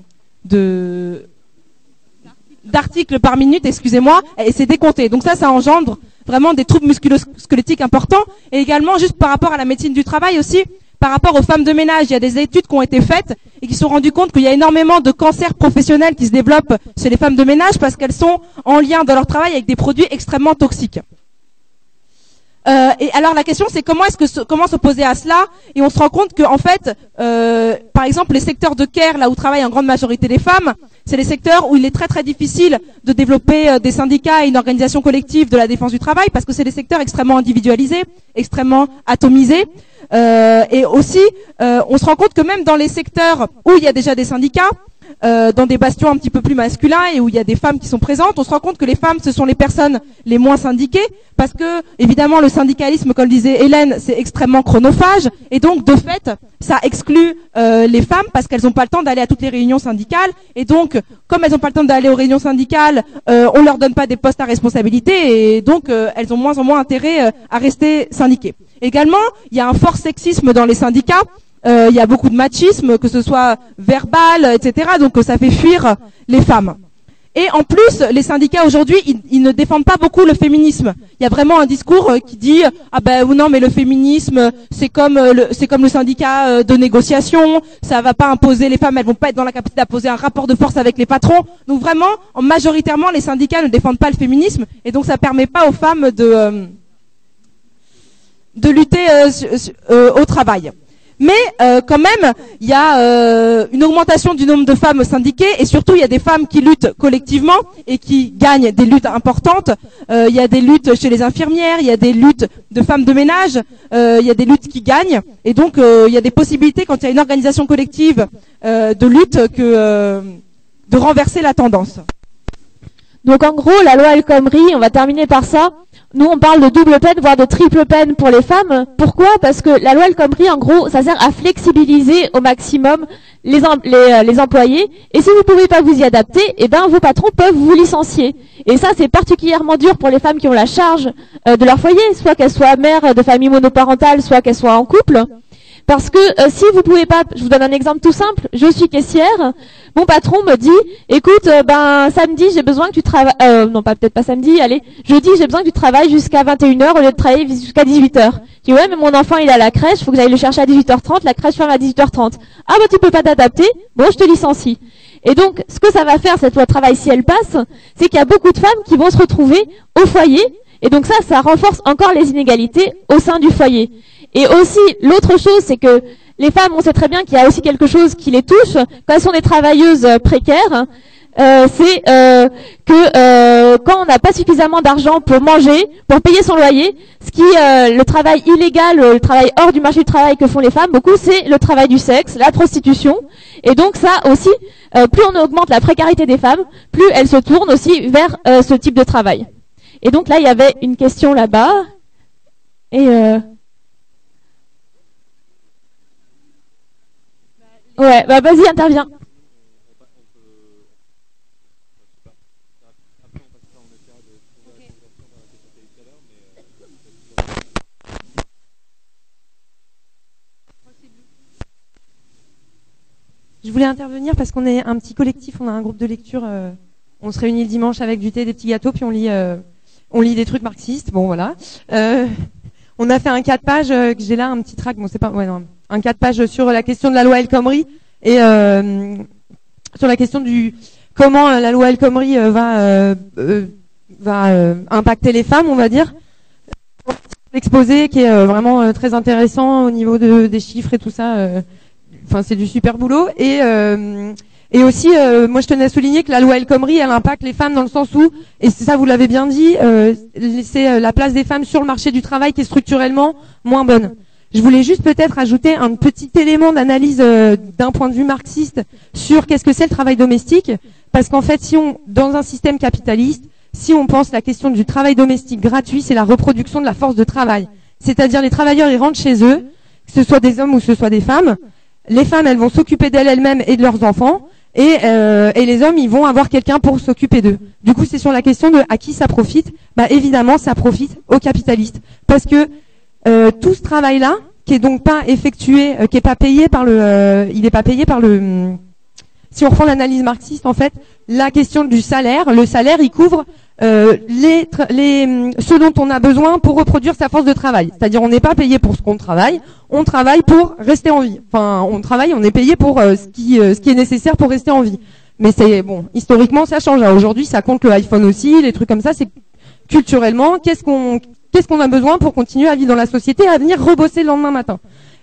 de d'articles par minute, excusez-moi, et c'est décompté. Donc ça, ça engendre vraiment des troubles musculo-squelettiques importants. Et également, juste par rapport à la médecine du travail aussi, par rapport aux femmes de ménage, il y a des études qui ont été faites et qui se sont rendues compte qu'il y a énormément de cancers professionnels qui se développent chez les femmes de ménage parce qu'elles sont en lien dans leur travail avec des produits extrêmement toxiques. Euh, et alors la question c'est comment est-ce que comment s'opposer à cela, et on se rend compte que en fait, euh, par exemple les secteurs de care là où travaillent en grande majorité les femmes, C'est les secteurs où il est très très difficile de développer euh, des syndicats et une organisation collective de la défense du travail parce que c'est des secteurs extrêmement individualisés, extrêmement atomisés. Euh, et aussi, euh, on se rend compte que même dans les secteurs où il y a déjà des syndicats, Euh, dans des bastions un petit peu plus masculins et où il y a des femmes qui sont présentes, on se rend compte que les femmes, ce sont les personnes les moins syndiquées, parce que, évidemment, le syndicalisme, comme le disait Hélène, c'est extrêmement chronophage, et donc, de fait, ça exclut euh, les femmes, parce qu'elles n'ont pas le temps d'aller à toutes les réunions syndicales, et donc, comme elles n'ont pas le temps d'aller aux réunions syndicales, euh, on leur donne pas des postes à responsabilité, et donc, euh, elles ont moins en moins intérêt euh, à rester syndiquées. Également, il y a un fort sexisme dans les syndicats. Euh, il y a beaucoup de machisme, que ce soit verbal, et cetera. Donc ça fait fuir les femmes. Et en plus, les syndicats aujourd'hui, ils, ils ne défendent pas beaucoup le féminisme. Il y a vraiment un discours qui dit ah ben non mais le féminisme c'est comme le c'est comme le syndicat de négociation, ça va pas imposer les femmes, elles vont pas être dans la capacité d'imposer un rapport de force avec les patrons. Donc vraiment, majoritairement, les syndicats ne défendent pas le féminisme et donc ça permet pas aux femmes de euh, de lutter euh, euh, au travail. Mais euh, quand même, il y a euh, une augmentation du nombre de femmes syndiquées et surtout il y a des femmes qui luttent collectivement et qui gagnent des luttes importantes. Euh, il y a des luttes chez les infirmières, il y a des luttes de femmes de ménage, euh, il y a des luttes qui gagnent et donc euh, il y a des possibilités quand il y a une organisation collective euh, de lutte que euh, de renverser la tendance. Donc en gros, la loi El Khomri, on va terminer par ça. Nous, on parle de double peine, voire de triple peine pour les femmes. Pourquoi? Parce que la loi El Khomri, en gros, ça sert à flexibiliser au maximum les, em les, euh, les employés. Et si vous ne pouvez pas vous y adapter, eh ben, vos patrons peuvent vous licencier. Et ça, c'est particulièrement dur pour les femmes qui ont la charge euh, de leur foyer, soit qu'elles soient mères de famille monoparentale, soit qu'elles soient en couple. Parce que euh, si vous pouvez pas, je vous donne un exemple tout simple, je suis caissière, mon patron me dit, écoute, euh, ben samedi j'ai besoin que tu travailles, euh, non pas peut-être pas samedi, allez, jeudi j'ai besoin que tu travailles jusqu'à vingt et une heures au lieu de travailler jusqu'à dix-huit heures. Je dis ouais mais mon enfant il est à la crèche, faut que j'aille le chercher à dix-huit heures trente, la crèche ferme à dix-huit heures trente. Ah bah tu peux pas t'adapter, bon je te licencie. Et donc ce que ça va faire cette loi de travail si elle passe, c'est qu'il y a beaucoup de femmes qui vont se retrouver au foyer, et donc ça, ça renforce encore les inégalités au sein du foyer. Et aussi, l'autre chose, c'est que les femmes, on sait très bien qu'il y a aussi quelque chose qui les touche. Quand elles sont des travailleuses précaires, euh, c'est euh, que euh, quand on n'a pas suffisamment d'argent pour manger, pour payer son loyer, ce qui, euh, le travail illégal, le travail hors du marché du travail que font les femmes, beaucoup, c'est le travail du sexe, la prostitution. Et donc ça aussi, euh, plus on augmente la précarité des femmes, plus elles se tournent aussi vers euh, ce type de travail. Et donc là, il y avait une question là-bas. Et... Euh Ouais, bah vas-y, interviens. Je voulais intervenir parce qu'on est un petit collectif, on a un groupe de lecture, euh, on se réunit le dimanche avec du thé, des petits gâteaux, puis on lit, euh, on lit des trucs marxistes. Bon voilà. Euh, on a fait un quatre pages euh, que j'ai là, un petit tract. Bon c'est pas, ouais non. un quatre pages sur la question de la loi El Khomri et euh, sur la question du comment euh, la loi El Khomri euh, va euh, euh, va euh, impacter les femmes, on va dire. L'exposé qui est euh, vraiment euh, très intéressant au niveau de, des chiffres et tout ça. Enfin, euh, c'est du super boulot. Et euh, et aussi, euh, moi, je tenais à souligner que la loi El Khomri, elle impacte les femmes dans le sens où, et ça, vous l'avez bien dit, euh, c'est la place des femmes sur le marché du travail qui est structurellement moins bonne. Je voulais juste peut-être ajouter un petit élément d'analyse euh, d'un point de vue marxiste sur qu'est-ce que c'est le travail domestique, parce qu'en fait, si on, dans un système capitaliste, si on pense la question du travail domestique gratuit, c'est la reproduction de la force de travail. C'est-à-dire les travailleurs, ils rentrent chez eux, que ce soit des hommes ou que ce soit des femmes. Les femmes, elles vont s'occuper d'elles elles-mêmes et de leurs enfants, et, euh, et les hommes, ils vont avoir quelqu'un pour s'occuper d'eux. Du coup, c'est sur la question de à qui ça profite. Bah évidemment, ça profite aux capitalistes, parce que Euh, tout ce travail-là, qui est donc pas effectué, euh, qui est pas payé par le, euh, il est pas payé par le. Si on reprend l'analyse marxiste, en fait, la question du salaire, le salaire, il couvre euh, les, les, ce dont on a besoin pour reproduire sa force de travail. C'est-à-dire, on n'est pas payé pour ce qu'on travaille, on travaille pour rester en vie. Enfin, on travaille, on est payé pour euh, ce qui, euh, ce qui est nécessaire pour rester en vie. Mais c'est bon, historiquement, ça change. Aujourd'hui, ça compte le iPhone aussi, les trucs comme ça. C'est culturellement, qu'est-ce qu'on Qu'est-ce qu'on a besoin pour continuer à vivre dans la société, à venir rebosser le lendemain matin.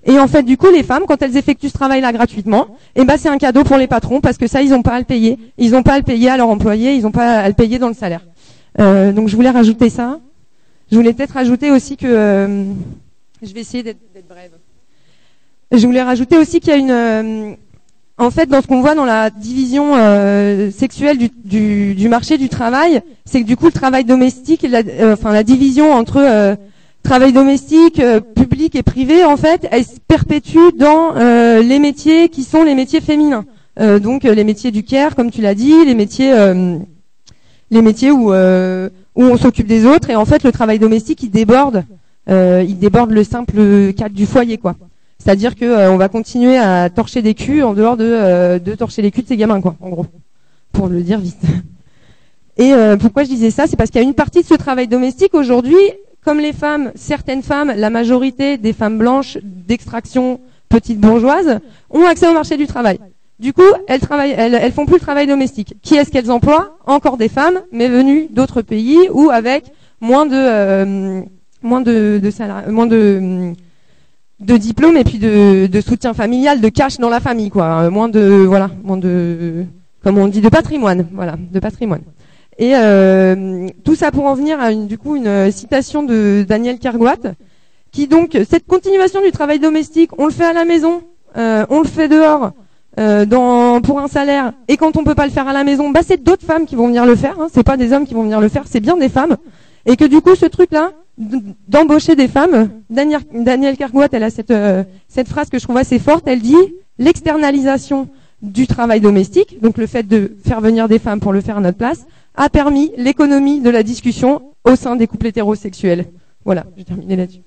Et en fait, du coup, les femmes, quand elles effectuent ce travail-là gratuitement, eh ben, c'est un cadeau pour les patrons parce que ça, ils n'ont pas à le payer. Ils n'ont pas à le payer à leurs employés, ils n'ont pas à le payer dans le salaire. Euh, donc, je voulais rajouter ça. Je voulais peut-être rajouter aussi que, euh, je vais essayer d'être brève. Je voulais rajouter aussi qu'il y a une, euh, en fait, dans ce qu'on voit dans la division euh, sexuelle du, du, du marché du travail, c'est que du coup, le travail domestique, et la, euh, enfin, la division entre euh, travail domestique, euh, public et privé, en fait, elle se perpétue dans euh, les métiers qui sont les métiers féminins. Euh, donc euh, les métiers du care, comme tu l'as dit, les métiers, euh, les métiers où euh, où on s'occupe des autres. Et en fait, le travail domestique, il déborde, euh, il déborde le simple cadre du foyer, quoi. C'est-à-dire que euh, on va continuer à torcher des culs en dehors de euh, de torcher les culs de ces gamins, quoi, en gros, pour le dire vite. Et euh, pourquoi je disais ça, c'est parce qu'il y a une partie de ce travail domestique aujourd'hui. Comme les femmes, certaines femmes, la majorité des femmes blanches d'extraction petite bourgeoise, ont accès au marché du travail. Du coup, elles travaillent, elles, elles font plus le travail domestique. Qui est-ce qu'elles emploient? Encore des femmes, mais venues d'autres pays ou avec moins de, euh, moins de, de salariés, moins de, de diplômes et puis de, de soutien familial, de cash dans la famille, quoi. Moins de, voilà, moins de, comme on dit, de patrimoine, voilà, de patrimoine. Et euh, tout ça pour en venir à une, du coup une citation de Daniel Kergoat, qui donc, cette continuation du travail domestique, on le fait à la maison, euh, on le fait dehors, euh, dans, pour un salaire, et quand on peut pas le faire à la maison, bah c'est d'autres femmes qui vont venir le faire, hein, c'est pas des hommes qui vont venir le faire, c'est bien des femmes, et que du coup ce truc-là, d'embaucher des femmes, Daniel, Daniel Kergoat, elle a cette, euh, cette phrase que je trouve assez forte, elle dit l'externalisation du travail domestique, donc le fait de faire venir des femmes pour le faire à notre place, a permis l'économie de la discussion au sein des couples hétérosexuels. Voilà, j'ai terminé là-dessus.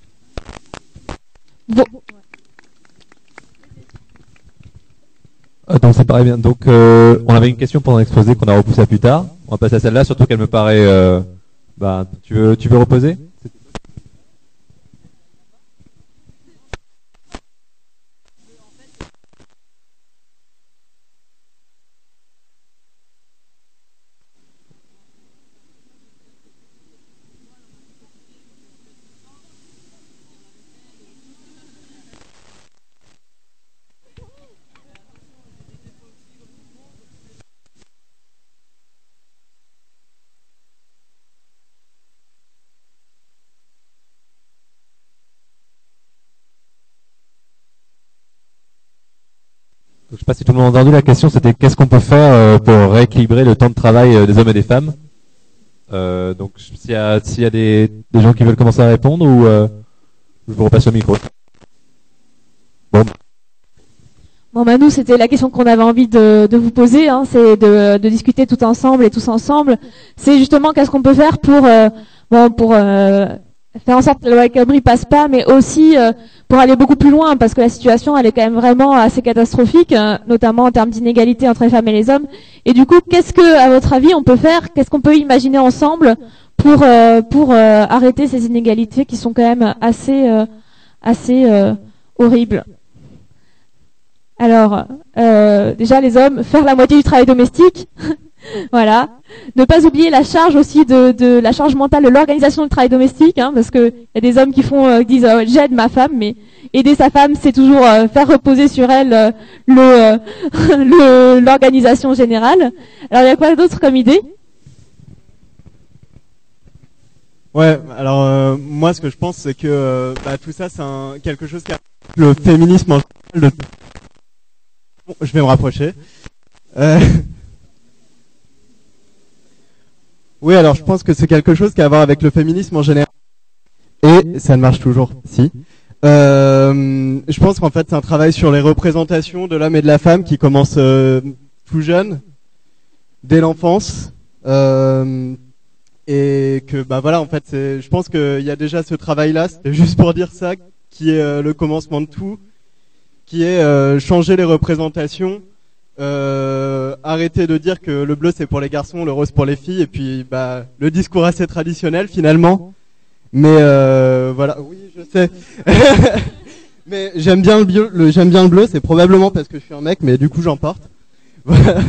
Bon. Euh, donc ça paraît bien. Donc euh, on avait une question pendant l'exposé qu'on a repoussé à plus tard. On va passer à celle-là, surtout qu'elle me paraît... Euh, bah, tu veux, tu veux reposer ? Je ne sais pas si tout le monde a entendu la question, c'était qu'est-ce qu'on peut faire euh, pour rééquilibrer le temps de travail euh, des hommes et des femmes. Euh, donc s'il y a, s'il y a des, des gens qui veulent commencer à répondre ou euh, je vous repasse le micro. Bon. Bon bah nous c'était la question qu'on avait envie de, de vous poser, hein, c'est de, de discuter tout ensemble et tous ensemble. C'est justement qu'est-ce qu'on peut faire pour euh, bon pour euh, faire en sorte que la loi El Khomri passe pas, mais aussi euh, pour aller beaucoup plus loin, parce que la situation elle est quand même vraiment assez catastrophique, euh, notamment en termes d'inégalité entre les femmes et les hommes. Et du coup, qu'est-ce que, à votre avis, on peut faire? Qu'est-ce qu'on peut imaginer ensemble pour euh, pour euh, arrêter ces inégalités qui sont quand même assez euh, assez euh, horribles? Alors, euh, déjà les hommes, faire la moitié du travail domestique. Voilà. Ne pas oublier la charge aussi de, de la charge mentale de l'organisation du travail domestique, hein, parce que il y a des hommes qui font euh, qui disent euh, j'aide ma femme, mais aider sa femme c'est toujours euh, faire reposer sur elle euh, le le l'organisation générale. Alors il y a quoi d'autre comme idée? Ouais, alors euh, moi ce que je pense c'est que euh, bah, tout ça c'est un, quelque chose qui a le féminisme en général. De... Bon, je vais me rapprocher. Euh... Oui, alors je pense que c'est quelque chose qui a à voir avec le féminisme en général. Et ça ne marche toujours, si. Euh, je pense qu'en fait c'est un travail sur les représentations de l'homme et de la femme qui commence euh, tout jeune, dès l'enfance. Euh, et que bah voilà, en fait, c'est, je pense qu'il y a déjà ce travail-là, c'est juste pour dire ça, qui est euh, le commencement de tout, qui est euh, changer les représentations. Euh, arrêter de dire que le bleu c'est pour les garçons, le rose pour les filles, et puis bah le discours assez traditionnel finalement. Mais euh, voilà, oui je sais. Mais j'aime bien le, bio, le j'aime bien le bleu, c'est probablement parce que je suis un mec, mais du coup j'en porte. Voilà,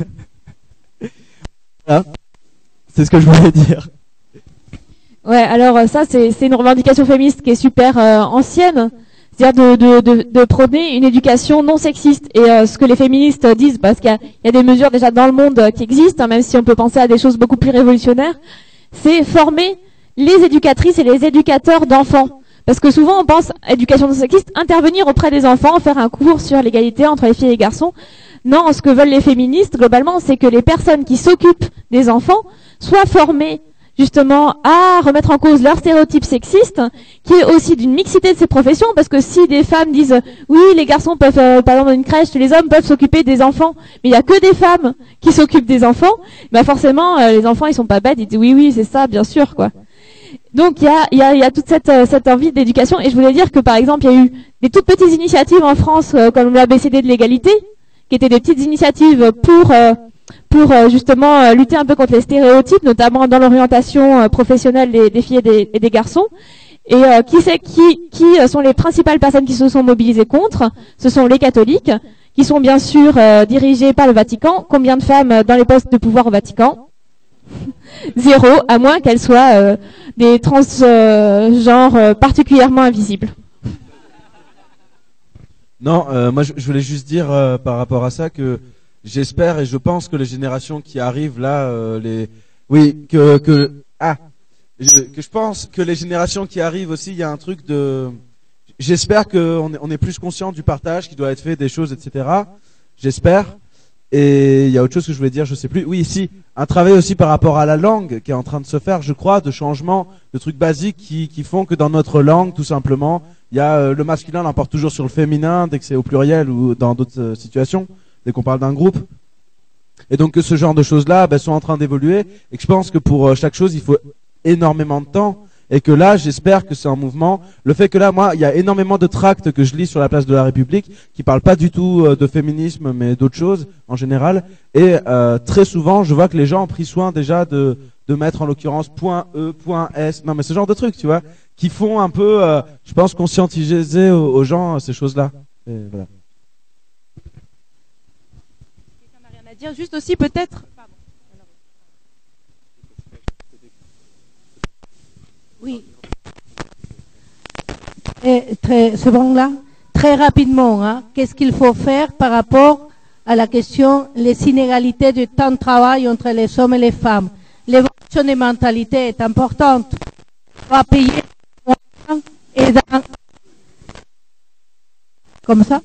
c'est ce que je voulais dire. Ouais, alors ça c'est c'est une revendication féministe qui est super euh, ancienne. c'est-à-dire de, de, de, de prôner une éducation non sexiste. Et euh, ce que les féministes disent, parce qu'il y a, il y a des mesures déjà dans le monde euh, qui existent, hein, même si on peut penser à des choses beaucoup plus révolutionnaires, c'est former les éducatrices et les éducateurs d'enfants. Parce que souvent on pense, éducation non sexiste, intervenir auprès des enfants, faire un cours sur l'égalité entre les filles et les garçons. Non, ce que veulent les féministes, globalement, c'est que les personnes qui s'occupent des enfants soient formées justement à remettre en cause leurs stéréotypes sexistes, qui est aussi d'une mixité de ces professions, parce que si des femmes disent oui, les garçons peuvent, euh, par exemple dans une crèche, les hommes peuvent s'occuper des enfants, mais il y a que des femmes qui s'occupent des enfants, bah forcément euh, les enfants ils sont pas bêtes, ils disent oui oui c'est ça, bien sûr quoi. Donc il y a, y, a, y a toute cette, euh, cette envie d'éducation, et je voulais dire que par exemple il y a eu des toutes petites initiatives en France euh, comme l'A B C D de l'égalité, qui étaient des petites initiatives pour euh, pour euh, justement euh, lutter un peu contre les stéréotypes, notamment dans l'orientation euh, professionnelle des, des filles et des, et des garçons. Et euh, qui c'est qui qui euh, sont les principales personnes qui se sont mobilisées contre? Ce sont les catholiques, qui sont bien sûr euh, dirigés par le Vatican. Combien de femmes euh, dans les postes de pouvoir au Vatican? Zéro, à moins qu'elles soient euh, des transgenres euh, particulièrement invisibles. Non, euh, moi je, je voulais juste dire euh, par rapport à ça que j'espère et je pense que les générations qui arrivent là, euh, les, oui, que que ah, je, que je pense que les générations qui arrivent aussi, il y a un truc de, j'espère qu'on est, on est plus conscient du partage qui doit être fait des choses, et cetera. J'espère. Et il y a autre chose que je voulais dire, je sais plus. Oui, ici, un travail aussi par rapport à la langue qui est en train de se faire, je crois, de changements, de trucs basiques qui, qui font que dans notre langue, tout simplement, il y a euh, le masculin l'emporte toujours sur le féminin dès que c'est au pluriel ou dans d'autres euh, situations, dès qu'on parle d'un groupe. Et donc que ce genre de choses-là ben, sont en train d'évoluer et que je pense que pour euh, chaque chose, il faut énormément de temps. Et que là, j'espère que c'est un mouvement. Le fait que là, moi, il y a énormément de tracts que je lis sur la place de la République qui parlent pas du tout euh, de féminisme, mais d'autres choses en général. Et euh, très souvent, je vois que les gens ont pris soin déjà de de mettre en l'occurrence point E, point S. Non, mais ce genre de trucs, tu vois, qui font un peu, euh, je pense, conscientiser aux, aux gens ces choses-là. Et voilà. Quelqu'un n'a rien à dire. Juste aussi peut-être. Pardon. Oui. Et très, c'est bon là. Très rapidement, hein, qu'est-ce qu'il faut faire par rapport à la question les inégalités du temps de travail entre les hommes et les femmes? L'évolution des mentalités est importante. On va payer et dans... comme ça.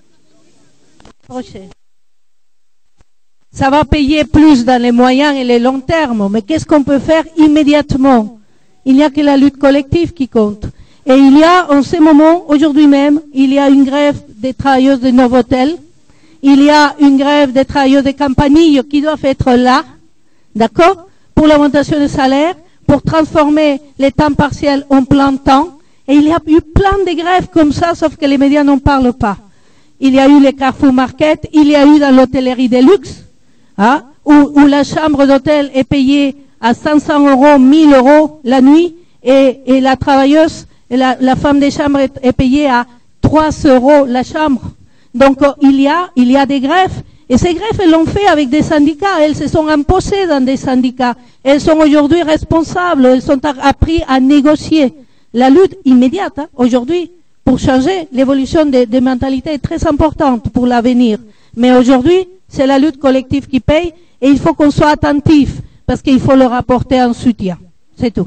Ça va payer plus dans les moyens et les longs termes. Mais qu'est-ce qu'on peut faire immédiatement? Il n'y a que la lutte collective qui compte. Et il y a, en ce moment, aujourd'hui même, il y a une grève des travailleuses de Novotel. Il y a une grève des travailleuses de Campanile qui doivent être là, d'accord, pour l'augmentation des salaires, pour transformer les temps partiels en plein temps. Et il y a eu plein de grèves comme ça, sauf que les médias n'en parlent pas. Il y a eu les Carrefour Market, il y a eu dans l'hôtellerie de luxe, hein, où, où la chambre d'hôtel est payée à cinq cents euros, mille euros la nuit, et, et la travailleuse, et la, la femme des chambres est, est payée à trois euros la chambre. Donc euh, il y a, il y a des grèves, et ces grèves, elles l'ont fait avec des syndicats, elles se sont imposées dans des syndicats, elles sont aujourd'hui responsables, elles sont appris à négocier. La lutte immédiate, hein, aujourd'hui, pour changer l'évolution des, des mentalités est très importante pour l'avenir. Mais aujourd'hui, c'est la lutte collective qui paye, et il faut qu'on soit attentif, parce qu'il faut leur apporter un soutien. C'est tout.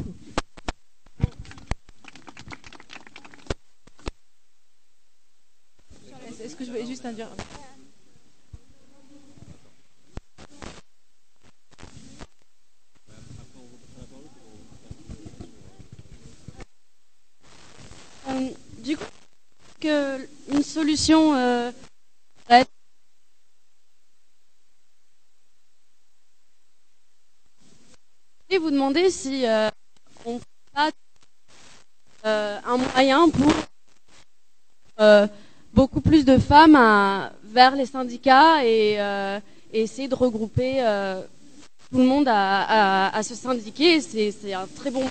Est-ce que je vais juste induire? Euh, du coup, que une solution euh, et vous demander si euh, on a euh, un moyen pour euh, beaucoup plus de femmes à, vers les syndicats et, euh, et essayer de regrouper euh, tout le monde à, à, à se syndiquer. C'est, c'est un très bon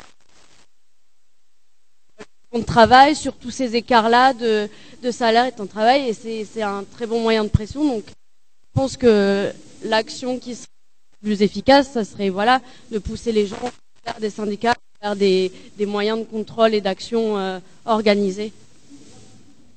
de travail sur tous ces écarts-là de, de salaire et de temps de travail, et c'est, c'est un très bon moyen de pression. Donc, je pense que l'action qui serait plus efficace, ça serait voilà, de pousser les gens vers des syndicats, vers des, des moyens de contrôle et d'action euh, organisés.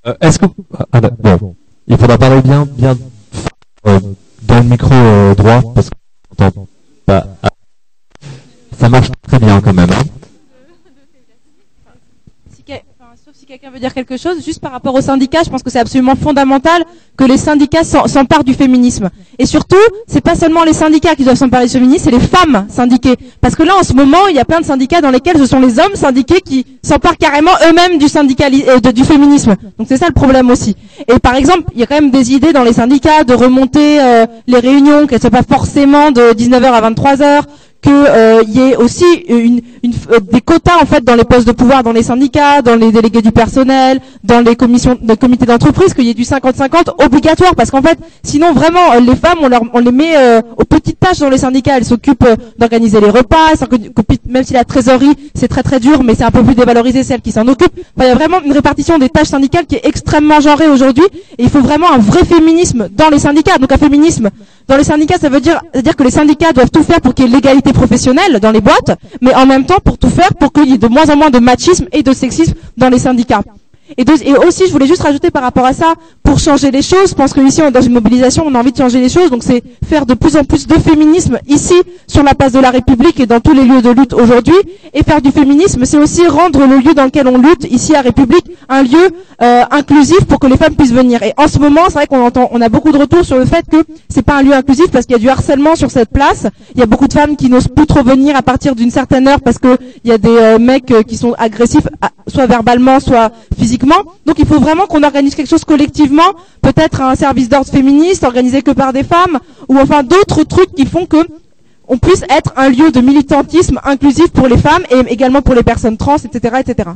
Euh, Est-ce que ah, bon, il faudra parler bien, bien euh, dans le micro euh, droit parce que entend pas. Ça marche très bien quand même. Hein. Si que... enfin, sauf si quelqu'un veut dire quelque chose, juste par rapport aux syndicats, je pense que c'est absolument fondamental que les syndicats s'emparent du féminisme. Et surtout, c'est pas seulement les syndicats qui doivent s'emparer du féminisme, c'est les femmes syndiquées. Parce que là, en ce moment, il y a plein de syndicats dans lesquels ce sont les hommes syndiqués qui s'emparent carrément eux-mêmes du syndicali- euh, de, du féminisme. Donc c'est ça le problème aussi. Et par exemple, il y a quand même des idées dans les syndicats de remonter euh, les réunions, qu'elles soient pas forcément de dix-neuf heures à vingt-trois heures, que euh, y ait aussi une, une, euh, des quotas en fait dans les postes de pouvoir dans les syndicats, dans les délégués du personnel, dans les commissions, les comités d'entreprise, qu'il y ait du cinquante cinquante obligatoire, parce qu'en fait, sinon vraiment les femmes on, leur, on les met euh, aux petites tâches dans les syndicats. Elles s'occupent euh, d'organiser les repas, même si la trésorerie c'est très très dur, mais c'est un peu plus dévalorisé celles qui s'en occupent. Enfin, il y a vraiment une répartition des tâches syndicales qui est extrêmement genrée aujourd'hui, et il faut vraiment un vrai féminisme dans les syndicats. Donc un féminisme dans les syndicats, ça veut dire, c'est-à-dire que les syndicats doivent tout faire pour qu'il y ait l'égalité professionnelle dans les boîtes, mais en même temps pour tout faire pour qu'il y ait de moins en moins de machisme et de sexisme dans les syndicats. Et, de, et aussi, je voulais juste rajouter par rapport à ça, pour changer les choses, je pense qu'ici, on est dans une mobilisation, on a envie de changer les choses, donc c'est faire de plus en plus de féminisme ici, sur la place de la République et dans tous les lieux de lutte aujourd'hui. Et faire du féminisme, c'est aussi rendre le lieu dans lequel on lutte, ici à République, un lieu euh, inclusif pour que les femmes puissent venir. Et en ce moment, c'est vrai qu'on entend, on a beaucoup de retours sur le fait que c'est pas un lieu inclusif parce qu'il y a du harcèlement sur cette place. Il y a beaucoup de femmes qui n'osent plus trop venir à partir d'une certaine heure parce que il y a des euh, mecs euh, qui sont agressifs, soit verbalement, soit physiquement. Donc il faut vraiment qu'on organise quelque chose collectivement, peut-être un service d'ordre féministe organisé que par des femmes, ou enfin d'autres trucs qui font que on puisse être un lieu de militantisme inclusif pour les femmes et également pour les personnes trans, et cetera, et cetera.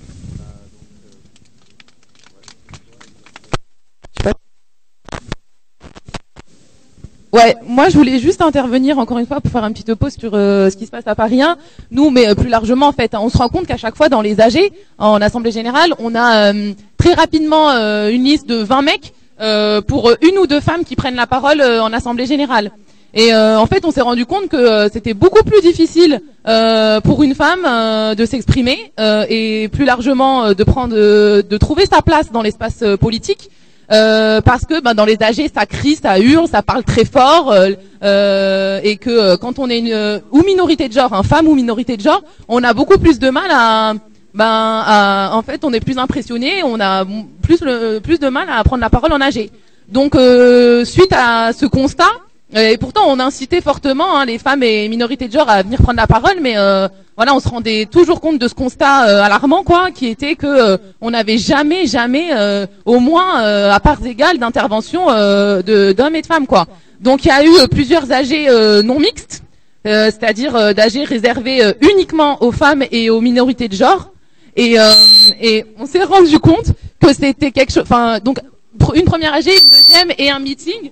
Ouais, moi je voulais juste intervenir encore une fois pour faire un petit topo sur euh, ce qui se passe à Paris un. Nous, mais euh, plus largement en fait, hein, on se rend compte qu'à chaque fois dans les A G, en assemblée générale, on a euh, très rapidement euh, une liste de vingt mecs euh, pour une ou deux femmes qui prennent la parole euh, en assemblée générale. Et euh, en fait, on s'est rendu compte que euh, c'était beaucoup plus difficile euh, pour une femme euh, de s'exprimer euh, et plus largement euh, de prendre, euh, de trouver sa place dans l'espace euh, politique. Euh, parce que ben, dans les A G ça crie, ça hurle, ça parle très fort euh, euh, et que euh, quand on est une euh, ou minorité de genre, hein, femme ou minorité de genre, on a beaucoup plus de mal à ben à, en fait on est plus impressionné, on a plus le, plus de mal à prendre la parole en A G. Donc euh, suite à ce constat, et pourtant on incitait fortement hein, les femmes et minorités de genre à venir prendre la parole, mais euh, voilà, on se rendait toujours compte de ce constat euh, alarmant, quoi, qui était que euh, on n'avait jamais, jamais, euh, au moins euh, à parts égales d'intervention euh, de d'hommes et de femmes, quoi. Donc il y a eu euh, plusieurs A G euh, non mixtes, euh, c'est-à-dire euh, d'A G réservés euh, uniquement aux femmes et aux minorités de genre, et euh, et on s'est rendu compte que c'était quelque chose, enfin donc une première A G, une deuxième et un meeting.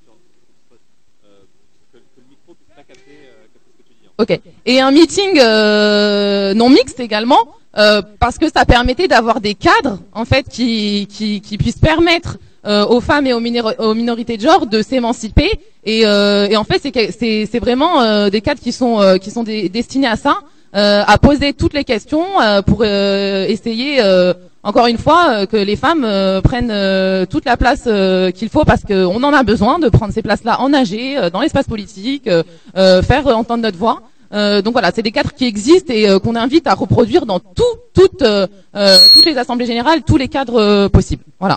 Ok. Et un meeting euh, non mixte également, euh, parce que ça permettait d'avoir des cadres en fait qui qui, qui puissent permettre euh, aux femmes et aux, minor- aux minorités de genre de s'émanciper. Et, euh, et en fait, c'est c'est c'est vraiment euh, des cadres qui sont euh, qui sont des, destinés à ça, euh, à poser toutes les questions euh, pour euh, essayer. Euh, Encore une fois, euh, que les femmes euh, prennent euh, toute la place euh, qu'il faut, parce qu'on en a besoin de prendre ces places-là en A G, euh, dans l'espace politique, euh, euh, faire euh, entendre notre voix. Euh, donc voilà, c'est des cadres qui existent et euh, qu'on invite à reproduire dans tout, toutes, euh, euh, toutes les assemblées générales, tous les cadres euh, possibles. Voilà.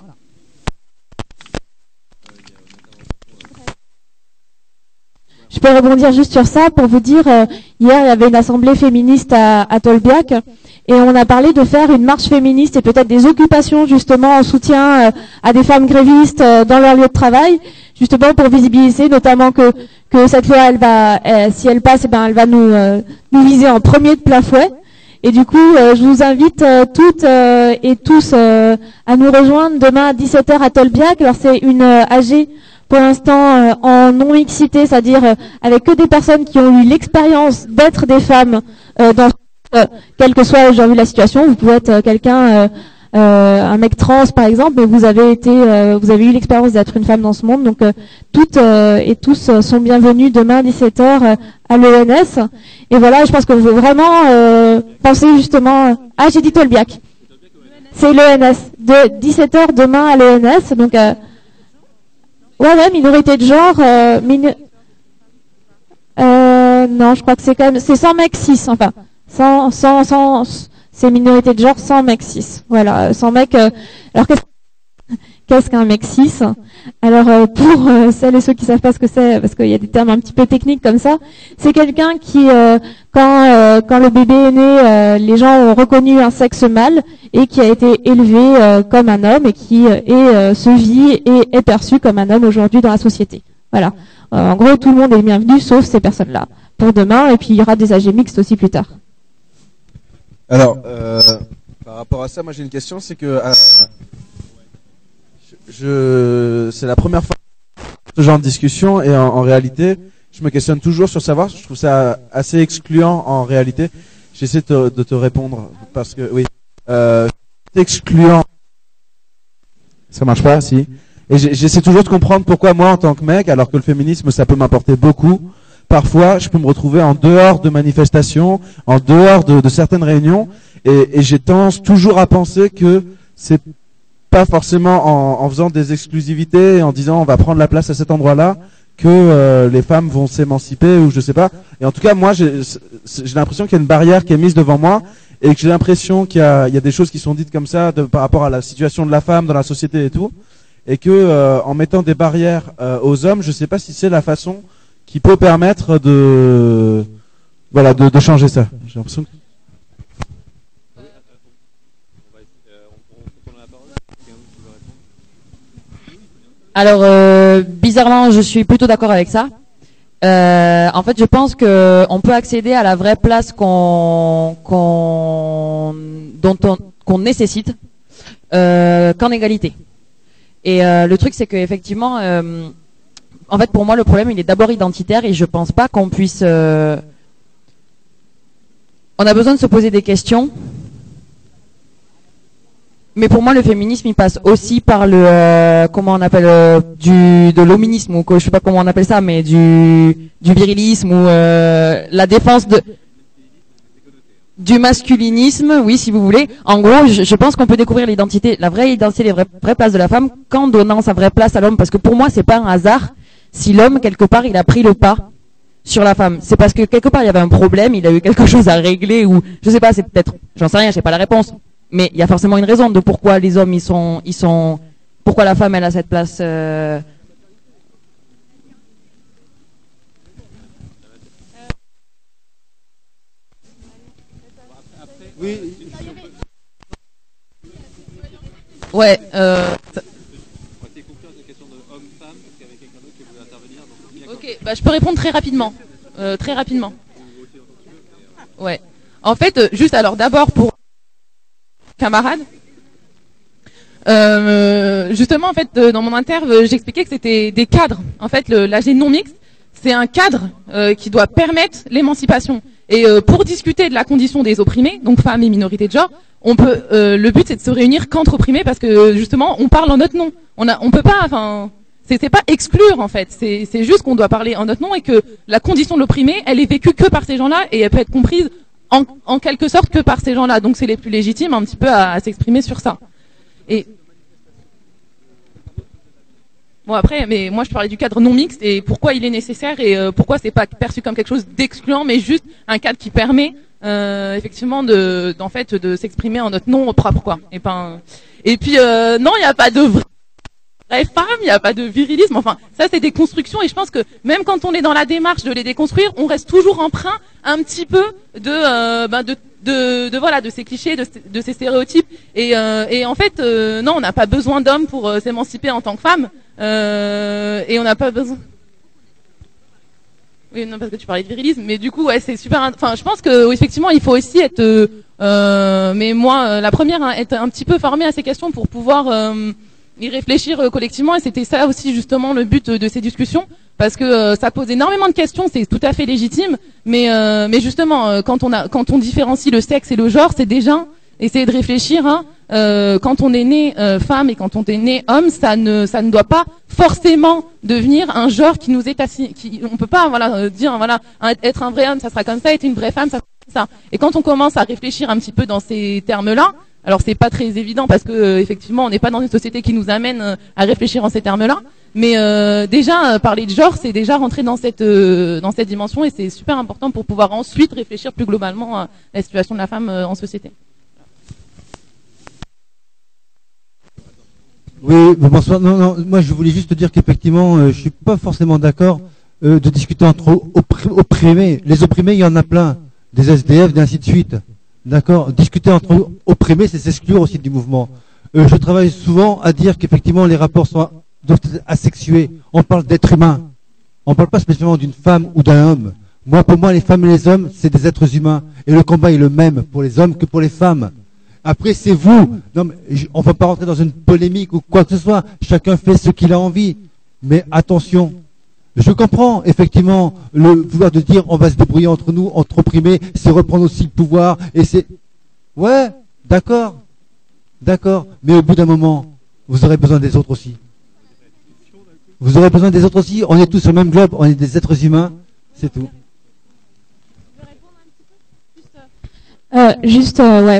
Je peux rebondir juste sur ça pour vous dire, euh, hier il y avait une assemblée féministe à, à Tolbiac et on a parlé de faire une marche féministe et peut-être des occupations justement en soutien euh, à des femmes grévistes euh, dans leur lieu de travail, justement pour visibiliser notamment que que cette loi, elle va, euh, si elle passe, eh ben elle va nous euh, nous viser en premier de plein fouet. Et du coup, euh, je vous invite euh, toutes euh, et tous euh, à nous rejoindre demain à dix-sept heures à Tolbiac. Alors c'est une euh, A G pour l'instant euh, en non-mixité, c'est-à-dire euh, avec que des personnes qui ont eu l'expérience d'être des femmes euh, dans euh, quelle que soit aujourd'hui la situation. Vous pouvez être euh, quelqu'un, euh, euh, un mec trans par exemple, mais vous avez été, euh, vous avez eu l'expérience d'être une femme dans ce monde. Donc euh, toutes euh, et tous euh, sont bienvenus demain à dix-sept heures euh, à l'E N S. Et voilà, je pense que vous pouvez vraiment euh, penser justement. Euh... Ah, j'ai dit Tolbiac. C'est l'E N S. de dix-sept heures demain à l'E N S. Donc, euh, ouais, ouais, minorité de genre. Euh, minu... euh, non, je crois que c'est quand même, c'est cent mecs six, enfin, cent, cent, cent, c'est minorité de genre cent mecs six. Voilà, cent mecs. Euh, alors qu'est-ce Qu'est-ce qu'un mec six? Alors euh, pour euh, celles et ceux qui savent pas ce que c'est, parce qu'il y a des termes un petit peu techniques comme ça, c'est quelqu'un qui, euh, quand euh, quand le bébé est né, euh, les gens ont reconnu un sexe mâle et qui a été élevé euh, comme un homme et qui euh, est, euh, se vit et est perçu comme un homme aujourd'hui dans la société. Voilà. Euh, en gros, tout le monde est bienvenu sauf ces personnes-là pour demain, et puis il y aura des âgés mixtes aussi plus tard. Alors, euh, par rapport à ça, moi j'ai une question, c'est que euh, je, c'est la première fois ce genre de discussion, et en, en réalité, je me questionne toujours sur savoir. Je trouve ça assez excluant en réalité. J'essaie de, de te répondre parce que oui, euh, excluant. Ça marche pas, si. Et j'essaie toujours de comprendre pourquoi moi, en tant que mec, alors que le féminisme, ça peut m'apporter beaucoup. Parfois, je peux me retrouver en dehors de manifestations, en dehors de, de certaines réunions, et, et j'ai tendance toujours à penser que c'est pas forcément en, en faisant des exclusivités et en disant on va prendre la place à cet endroit-là que euh, les femmes vont s'émanciper, ou je sais pas. Et en tout cas, moi, j'ai l'impression qu'il y a une barrière qui est mise devant moi, et que j'ai l'impression qu'il y a, il y a des choses qui sont dites comme ça de, par rapport à la situation de la femme dans la société et tout, et que euh, en mettant des barrières euh, aux hommes, je sais pas si c'est la façon qui peut permettre de voilà de, de changer ça. J'ai l'impression que... Alors, euh, bizarrement, je suis plutôt d'accord avec ça. Euh, en fait, je pense que on peut accéder à la vraie place qu'on, qu'on, dont on, qu'on nécessite euh, qu'en égalité. Et euh, le truc, c'est que effectivement, euh, en fait, pour moi, le problème, il est d'abord identitaire, et je pense pas qu'on puisse. Euh, on a besoin de se poser des questions. Mais pour moi, le féminisme, il passe aussi par le euh, comment on appelle euh, du de l'hominisme, ou que, je sais pas comment on appelle ça, mais du du virilisme, ou euh, la défense de du masculinisme, oui, si vous voulez. En gros, je, je pense qu'on peut découvrir l'identité, la vraie identité, les vraies, vraies places de la femme, qu'en donnant sa vraie place à l'homme. Parce que pour moi, c'est pas un hasard si l'homme, quelque part, il a pris le pas sur la femme. C'est parce que quelque part, il y avait un problème, il a eu quelque chose à régler, ou je sais pas, c'est peut-être, j'en sais rien, j'ai pas la réponse. Mais il y a forcément une raison de pourquoi les hommes, ils sont, ils sont, pourquoi la femme, elle a cette place. Euh... Oui. Ouais. Euh... Ok, bah je peux répondre très rapidement, euh, très rapidement. Ouais. En fait, euh, juste alors d'abord pour camarades. Euh, justement, en fait, euh, dans mon interv, euh, j'expliquais que c'était des cadres. En fait, l'A G non mixte, c'est un cadre euh, qui doit permettre l'émancipation. Et euh, pour discuter de la condition des opprimés, donc femmes et minorités de genre, on peut. Euh, le but, c'est de se réunir qu'entre opprimés, parce que justement, on parle en notre nom. On a, on peut pas. Enfin, c'est pas exclure en fait. C'est, c'est juste qu'on doit parler en notre nom, et que la condition de l'opprimé, elle est vécue que par ces gens-là, et elle peut être comprise En, en quelque sorte que par ces gens-là. Donc c'est les plus légitimes un petit peu à, à s'exprimer sur ça. Et bon après, mais moi je parlais du cadre non mixte et pourquoi il est nécessaire, et euh, pourquoi c'est pas perçu comme quelque chose d'excluant, mais juste un cadre qui permet euh, effectivement de, d'en fait de s'exprimer en notre nom propre, quoi. Et pas. Et puis euh, non, il n'y a pas de vrai. vraie femme, il n'y a pas de virilisme. Enfin, ça c'est des constructions, et je pense que même quand on est dans la démarche de les déconstruire, on reste toujours empreint un petit peu de, euh, ben de, de, de voilà, de ces clichés, de, de ces stéréotypes. Et, euh, et en fait, euh, non, on n'a pas besoin d'hommes pour euh, s'émanciper en tant que femme, euh, et on n'a pas besoin. Oui, non, parce que tu parlais de virilisme, mais du coup, ouais, c'est super. Enfin, je pense que effectivement, il faut aussi être. Euh, euh, mais moi, la première, hein, être un petit peu formée à ces questions pour pouvoir. Euh, y réfléchir euh, collectivement, et c'était ça aussi justement le but euh, de ces discussions, parce que euh, ça pose énormément de questions, c'est tout à fait légitime, mais euh, mais justement euh, quand on a quand on différencie le sexe et le genre, c'est déjà essayer de réfléchir hein, euh, quand on est né euh, femme et quand on est né homme, ça ne ça ne doit pas forcément devenir un genre qui nous est assigné, qui on peut pas voilà euh, dire voilà être un vrai homme ça sera comme ça, être une vraie femme ça sera comme ça. Et quand on commence à réfléchir un petit peu dans ces termes-là, Alors c'est pas très évident parce que euh, effectivement on n'est pas dans une société qui nous amène euh, à réfléchir en ces termes-là. Mais euh, déjà euh, parler de genre, c'est déjà rentrer dans cette euh, dans cette dimension et c'est super important pour pouvoir ensuite réfléchir plus globalement à la situation de la femme euh, en société. Oui, bonsoir. Non, non, moi je voulais juste dire qu'effectivement, euh, je suis pas forcément d'accord euh, de discuter entre opprimés. Les opprimés, il y en a plein, des S D F, ainsi de suite. D'accord. Discuter entre opprimés, c'est s'exclure aussi du mouvement. Euh, je travaille souvent à dire qu'effectivement les rapports sont doivent être asexués. On parle d'être humain. On parle pas spécialement d'une femme ou d'un homme. Moi, pour moi, les femmes et les hommes, c'est des êtres humains. Et le combat est le même pour les hommes que pour les femmes. Après, c'est vous. Non, mais on ne va pas rentrer dans une polémique ou quoi que ce soit. Chacun fait ce qu'il a envie. Mais attention. Je comprends, effectivement, le vouloir de dire on va se débrouiller entre nous, entre opprimés, c'est reprendre aussi le pouvoir. Et c'est... Ouais, d'accord. D'accord. Mais au bout d'un moment, vous aurez besoin des autres aussi. Vous aurez besoin des autres aussi. On est tous sur le même globe. On est des êtres humains. C'est tout. Euh, juste, euh, ouais.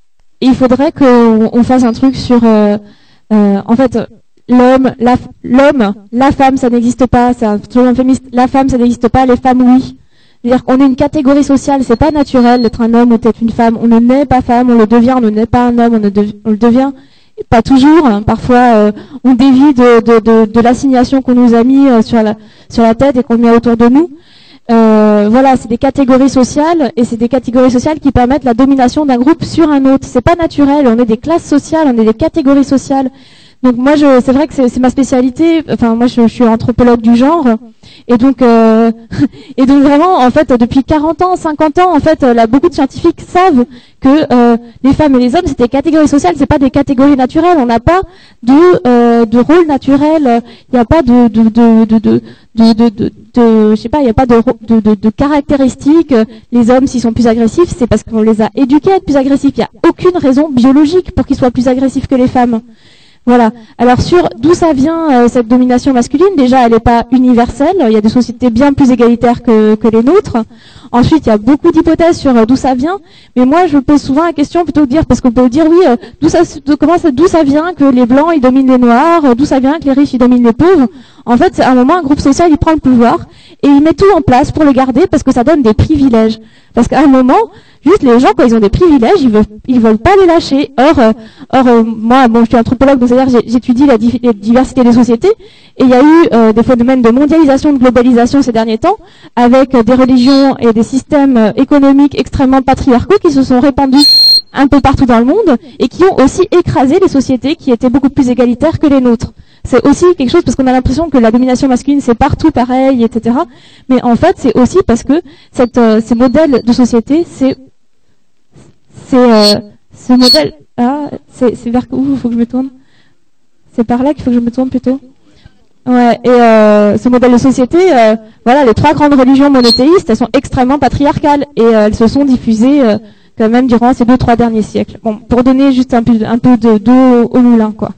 Il faudrait qu'on on fasse un truc sur, euh, euh, en fait, l'homme, la, l'homme, la femme, ça n'existe pas. C'est un slogan féministe. La femme, ça n'existe pas. Les femmes, oui. C'est-à-dire qu'on est une catégorie sociale. C'est pas naturel d'être un homme ou d'être une femme. On ne naît pas femme, on le devient. On ne naît pas un homme, on, ne dev- on le devient. Pas toujours. Hein. Parfois, euh, on dévie de, de, de, de l'assignation qu'on nous a mis euh, sur la sur la tête et qu'on met autour de nous. Euh, voilà, c'est des catégories sociales et c'est des catégories sociales qui permettent la domination d'un groupe sur un autre. C'est pas naturel. On est des classes sociales, on est des catégories sociales. Donc moi, je, c'est vrai que c'est, c'est ma spécialité. Enfin, moi, je, je suis anthropologue du genre, et donc, euh, et donc vraiment, en fait, depuis quarante ans, cinquante ans, en fait, là, beaucoup de scientifiques savent que euh, les femmes et les hommes, c'est des catégories sociales, c'est pas des catégories naturelles. On n'a pas de euh, de rôle naturel. Il n'y a pas de de de de de de, de, de, de je sais pas, il n'y a pas de, de de de caractéristiques. Les hommes, s'ils sont plus agressifs, c'est parce qu'on les a éduqués à être plus agressifs. Il n'y a aucune raison biologique pour qu'ils soient plus agressifs que les femmes. Voilà. Alors sur d'où ça vient euh, cette domination masculine, déjà elle n'est pas universelle, il y a des sociétés bien plus égalitaires que, que les nôtres. Ensuite il y a beaucoup d'hypothèses sur euh, d'où ça vient, mais moi je pose souvent la question plutôt que de dire, parce qu'on peut dire oui, euh, d'où ça, de, comment ça, d'où ça vient que les blancs ils dominent les noirs, euh, d'où ça vient que les riches ils dominent les pauvres. En fait c'est à un moment un groupe social il prend le pouvoir et il met tout en place pour le garder parce que ça donne des privilèges. Parce qu'à un moment, juste les gens, quand ils ont des privilèges, ils veulent, ils veulent pas les lâcher. Or, euh, or euh, moi, bon, je suis anthropologue, donc c'est-à-dire j'ai, j'étudie la, di- la diversité des sociétés, et il y a eu euh, des phénomènes de mondialisation, de globalisation ces derniers temps, avec euh, des religions et des systèmes euh, économiques extrêmement patriarcaux qui se sont répandus un peu partout dans le monde et qui ont aussi écrasé les sociétés qui étaient beaucoup plus égalitaires que les nôtres. C'est aussi quelque chose parce qu'on a l'impression que la domination masculine c'est partout pareil, et cetera. Mais en fait, c'est aussi parce que cette, euh, ces modèles de société, c'est, c'est euh, ce modèle. Ah, c'est, c'est vers où il faut que je me tourne. C'est par là qu'il faut que je me tourne plutôt. Ouais. Et euh, ce modèle de société, euh, voilà, les trois grandes religions monothéistes, elles sont extrêmement patriarcales et euh, elles se sont diffusées euh, quand même durant ces deux trois derniers siècles. Bon, pour donner juste un peu, un peu de d'eau au moulin, quoi.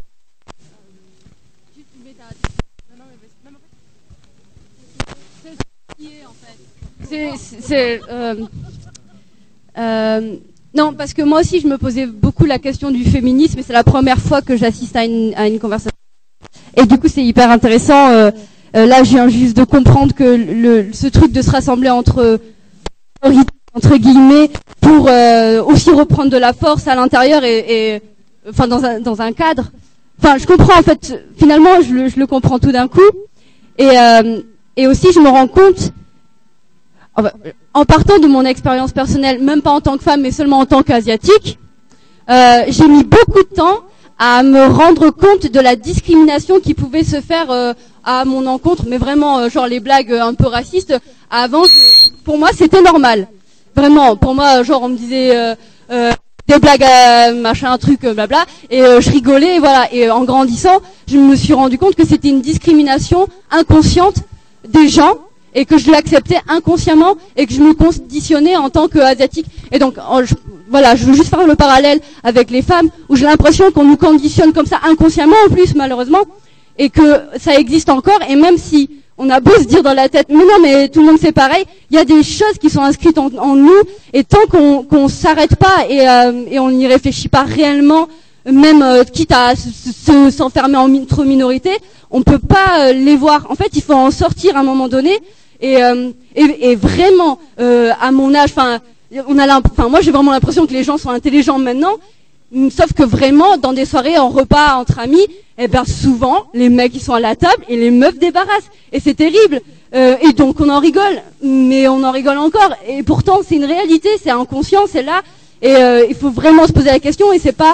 C'est, c'est, euh, euh, non, parce que moi aussi, je me posais beaucoup la question du féminisme, et c'est la première fois que j'assiste à une, à une conversation. Et du coup, c'est hyper intéressant. Euh, euh, là, je viens juste de comprendre que le, ce truc de se rassembler entre entre guillemets pour euh, aussi reprendre de la force à l'intérieur et, et enfin dans un dans un cadre. Enfin, je comprends en fait. Finalement, je le, je le comprends tout d'un coup. Et euh, et aussi, je me rends compte. En partant de mon expérience personnelle, même pas en tant que femme, mais seulement en tant qu'asiatique, euh, j'ai mis beaucoup de temps à me rendre compte de la discrimination qui pouvait se faire euh, à mon encontre, mais vraiment, euh, genre les blagues un peu racistes. Avant, je, pour moi, c'était normal. Vraiment, pour moi, genre on me disait euh, euh, des blagues, euh, machin, un truc, euh, blabla, et euh, je rigolais, et voilà. Et euh, en grandissant, je me suis rendu compte que c'était une discrimination inconsciente des gens. Et que je l'acceptais inconsciemment et que je me conditionnais en tant qu'asiatique. Et donc, je, voilà, je veux juste faire le parallèle avec les femmes où j'ai l'impression qu'on nous conditionne comme ça inconsciemment en plus, malheureusement, et que ça existe encore. Et même si on a beau se dire dans la tête, mais non, mais tout le monde c'est pareil. Il y a des choses qui sont inscrites en, en nous, et tant qu'on qu'on s'arrête pas et, euh, et on n'y réfléchit pas réellement, même euh, quitte à s'enfermer en entre minorités, on peut pas euh, les voir. En fait, il faut en sortir à un moment donné. Et, euh, et, et vraiment, euh, à mon âge, enfin, on a, enfin, moi j'ai vraiment l'impression que les gens sont intelligents maintenant. Sauf que vraiment, dans des soirées en repas entre amis, eh ben souvent les mecs ils sont à la table et les meufs débarrassent. Et c'est terrible. Euh, et donc on en rigole, mais on en rigole encore. Et pourtant c'est une réalité, c'est inconscient, c'est là. Et euh, il faut vraiment se poser la question. Et c'est pas.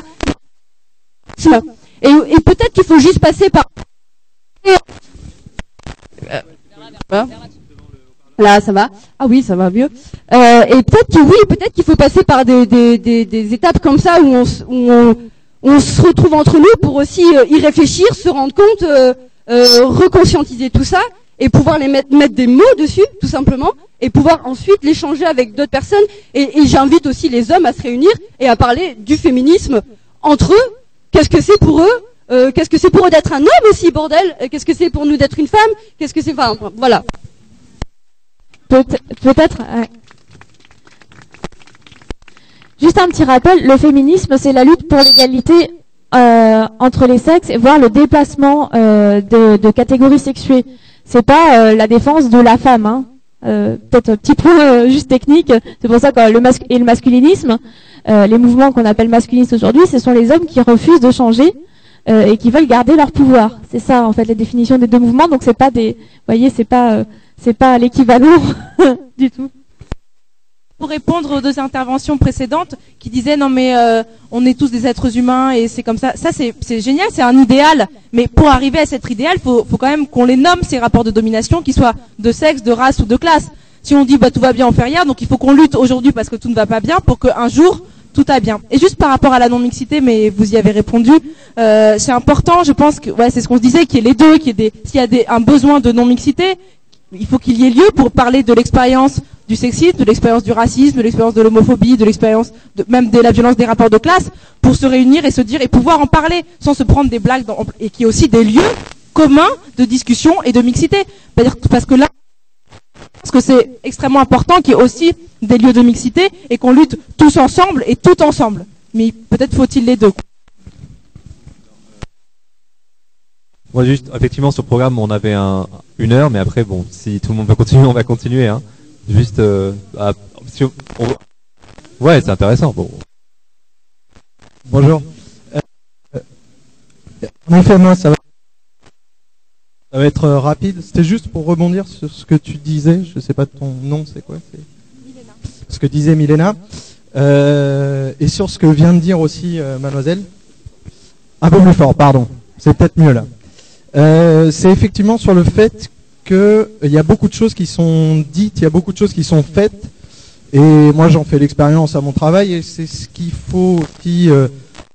Et, et peut-être qu'il faut juste passer par. Euh, Là, ça va. Ah oui, ça va mieux. Euh, et peut-être que oui, peut-être qu'il faut passer par des, des, des, des étapes comme ça où on, où on, on se retrouve entre nous pour aussi euh, y réfléchir, se rendre compte, euh, euh, reconscientiser tout ça et pouvoir les mettre, mettre des mots dessus, tout simplement, et pouvoir ensuite l'échanger avec d'autres personnes. Et, et j'invite aussi les hommes à se réunir et à parler du féminisme entre eux. Qu'est-ce que c'est pour eux euh, Qu'est-ce que c'est pour eux d'être un homme aussi, bordel Qu'est-ce que c'est pour nous d'être une femme Qu'est-ce que c'est Enfin, voilà. Peut-être. Peut-être ouais. Juste un petit rappel, le féminisme, c'est la lutte pour l'égalité euh, entre les sexes et voire le déplacement euh, de, de catégories sexuées. C'est pas euh, la défense de la femme. Hein. Euh, peut-être un petit point euh, juste technique. C'est pour ça que le masque et le masculinisme, euh, les mouvements qu'on appelle masculinistes aujourd'hui, ce sont les hommes qui refusent de changer euh, et qui veulent garder leur pouvoir. C'est ça en fait la définition des deux mouvements. Donc c'est pas des, vous voyez, c'est pas euh, c'est pas l'équivalent du tout. Pour répondre aux deux interventions précédentes qui disaient non mais euh, on est tous des êtres humains et c'est comme ça, ça c'est c'est génial, c'est un idéal, mais pour arriver à cet idéal, faut faut quand même qu'on les nomme ces rapports de domination, qu'ils soient de sexe, de race ou de classe. Si on dit bah tout va bien, on fait rien, donc il faut qu'on lutte aujourd'hui parce que tout ne va pas bien pour qu'un jour tout va bien. Et juste par rapport à la non-mixité, mais vous y avez répondu, euh, c'est important, je pense que ouais c'est ce qu'on se disait, qu'il y ait les deux, qu'il y ait des s'il y a des un besoin de non-mixité, il faut qu'il y ait lieu pour parler de l'expérience du sexisme, de l'expérience du racisme, de l'expérience de l'homophobie, de l'expérience de, même de la violence des rapports de classe, pour se réunir et se dire et pouvoir en parler sans se prendre des blagues dans, et qu'il y ait aussi des lieux communs de discussion et de mixité. Parce que là, parce que c'est extrêmement important qu'il y ait aussi des lieux de mixité et qu'on lutte tous ensemble et tout ensemble. Mais peut-être faut-il les deux. Moi juste, effectivement, sur le programme, on avait un, une heure, mais après, bon, si tout le monde va continuer, on va continuer, hein. Juste, euh, à, si on, on... ouais, c'est intéressant. Bon. Bonjour. Euh, en effet, moi, ça va, ça va être euh, rapide. C'était juste pour rebondir sur ce que tu disais. Je sais pas ton nom, c'est quoi? C'est Milena. Ce que disait Milena. Euh, et sur ce que vient de dire aussi euh, Mademoiselle. Un peu plus fort, pardon. C'est peut-être mieux là. Euh, c'est effectivement sur le fait qu'il y a beaucoup de choses qui sont dites, il y a beaucoup de choses qui sont faites, et moi j'en fais l'expérience à mon travail, et c'est ce qu'il faut aussi euh,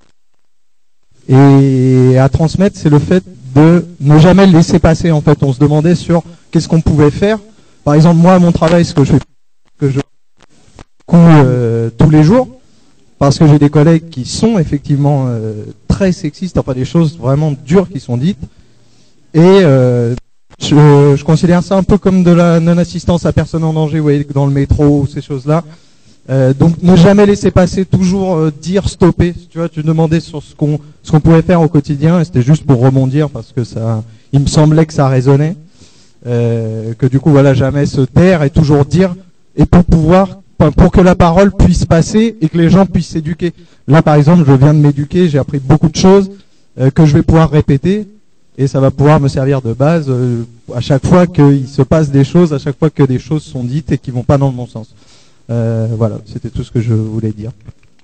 et à transmettre, c'est le fait de ne jamais le laisser passer. En fait, on se demandait sur qu'est-ce qu'on pouvait faire. Par exemple, moi à mon travail, ce que je fais, que je cours euh, tous les jours, parce que j'ai des collègues qui sont effectivement euh, très sexistes, enfin des choses vraiment dures qui sont dites, et euh, Je, je considère ça un peu comme de la non-assistance à personne en danger, vous voyez, dans le métro, ces choses-là. Euh, donc ne jamais laisser passer, toujours euh, dire stopper. Tu vois, tu demandais sur ce qu'on ce qu'on pouvait faire au quotidien, et c'était juste pour rebondir parce que ça, il me semblait que ça résonnait, euh, que du coup voilà, jamais se taire et toujours dire, et pour pouvoir, pour que la parole puisse passer et que les gens puissent s'éduquer. Là par exemple, je viens de m'éduquer, j'ai appris beaucoup de choses euh, que je vais pouvoir répéter. Et ça va pouvoir me servir de base euh, à chaque fois qu'il se passe des choses, à chaque fois que des choses sont dites et qui vont pas dans le bon sens. Euh, voilà, c'était tout ce que je voulais dire.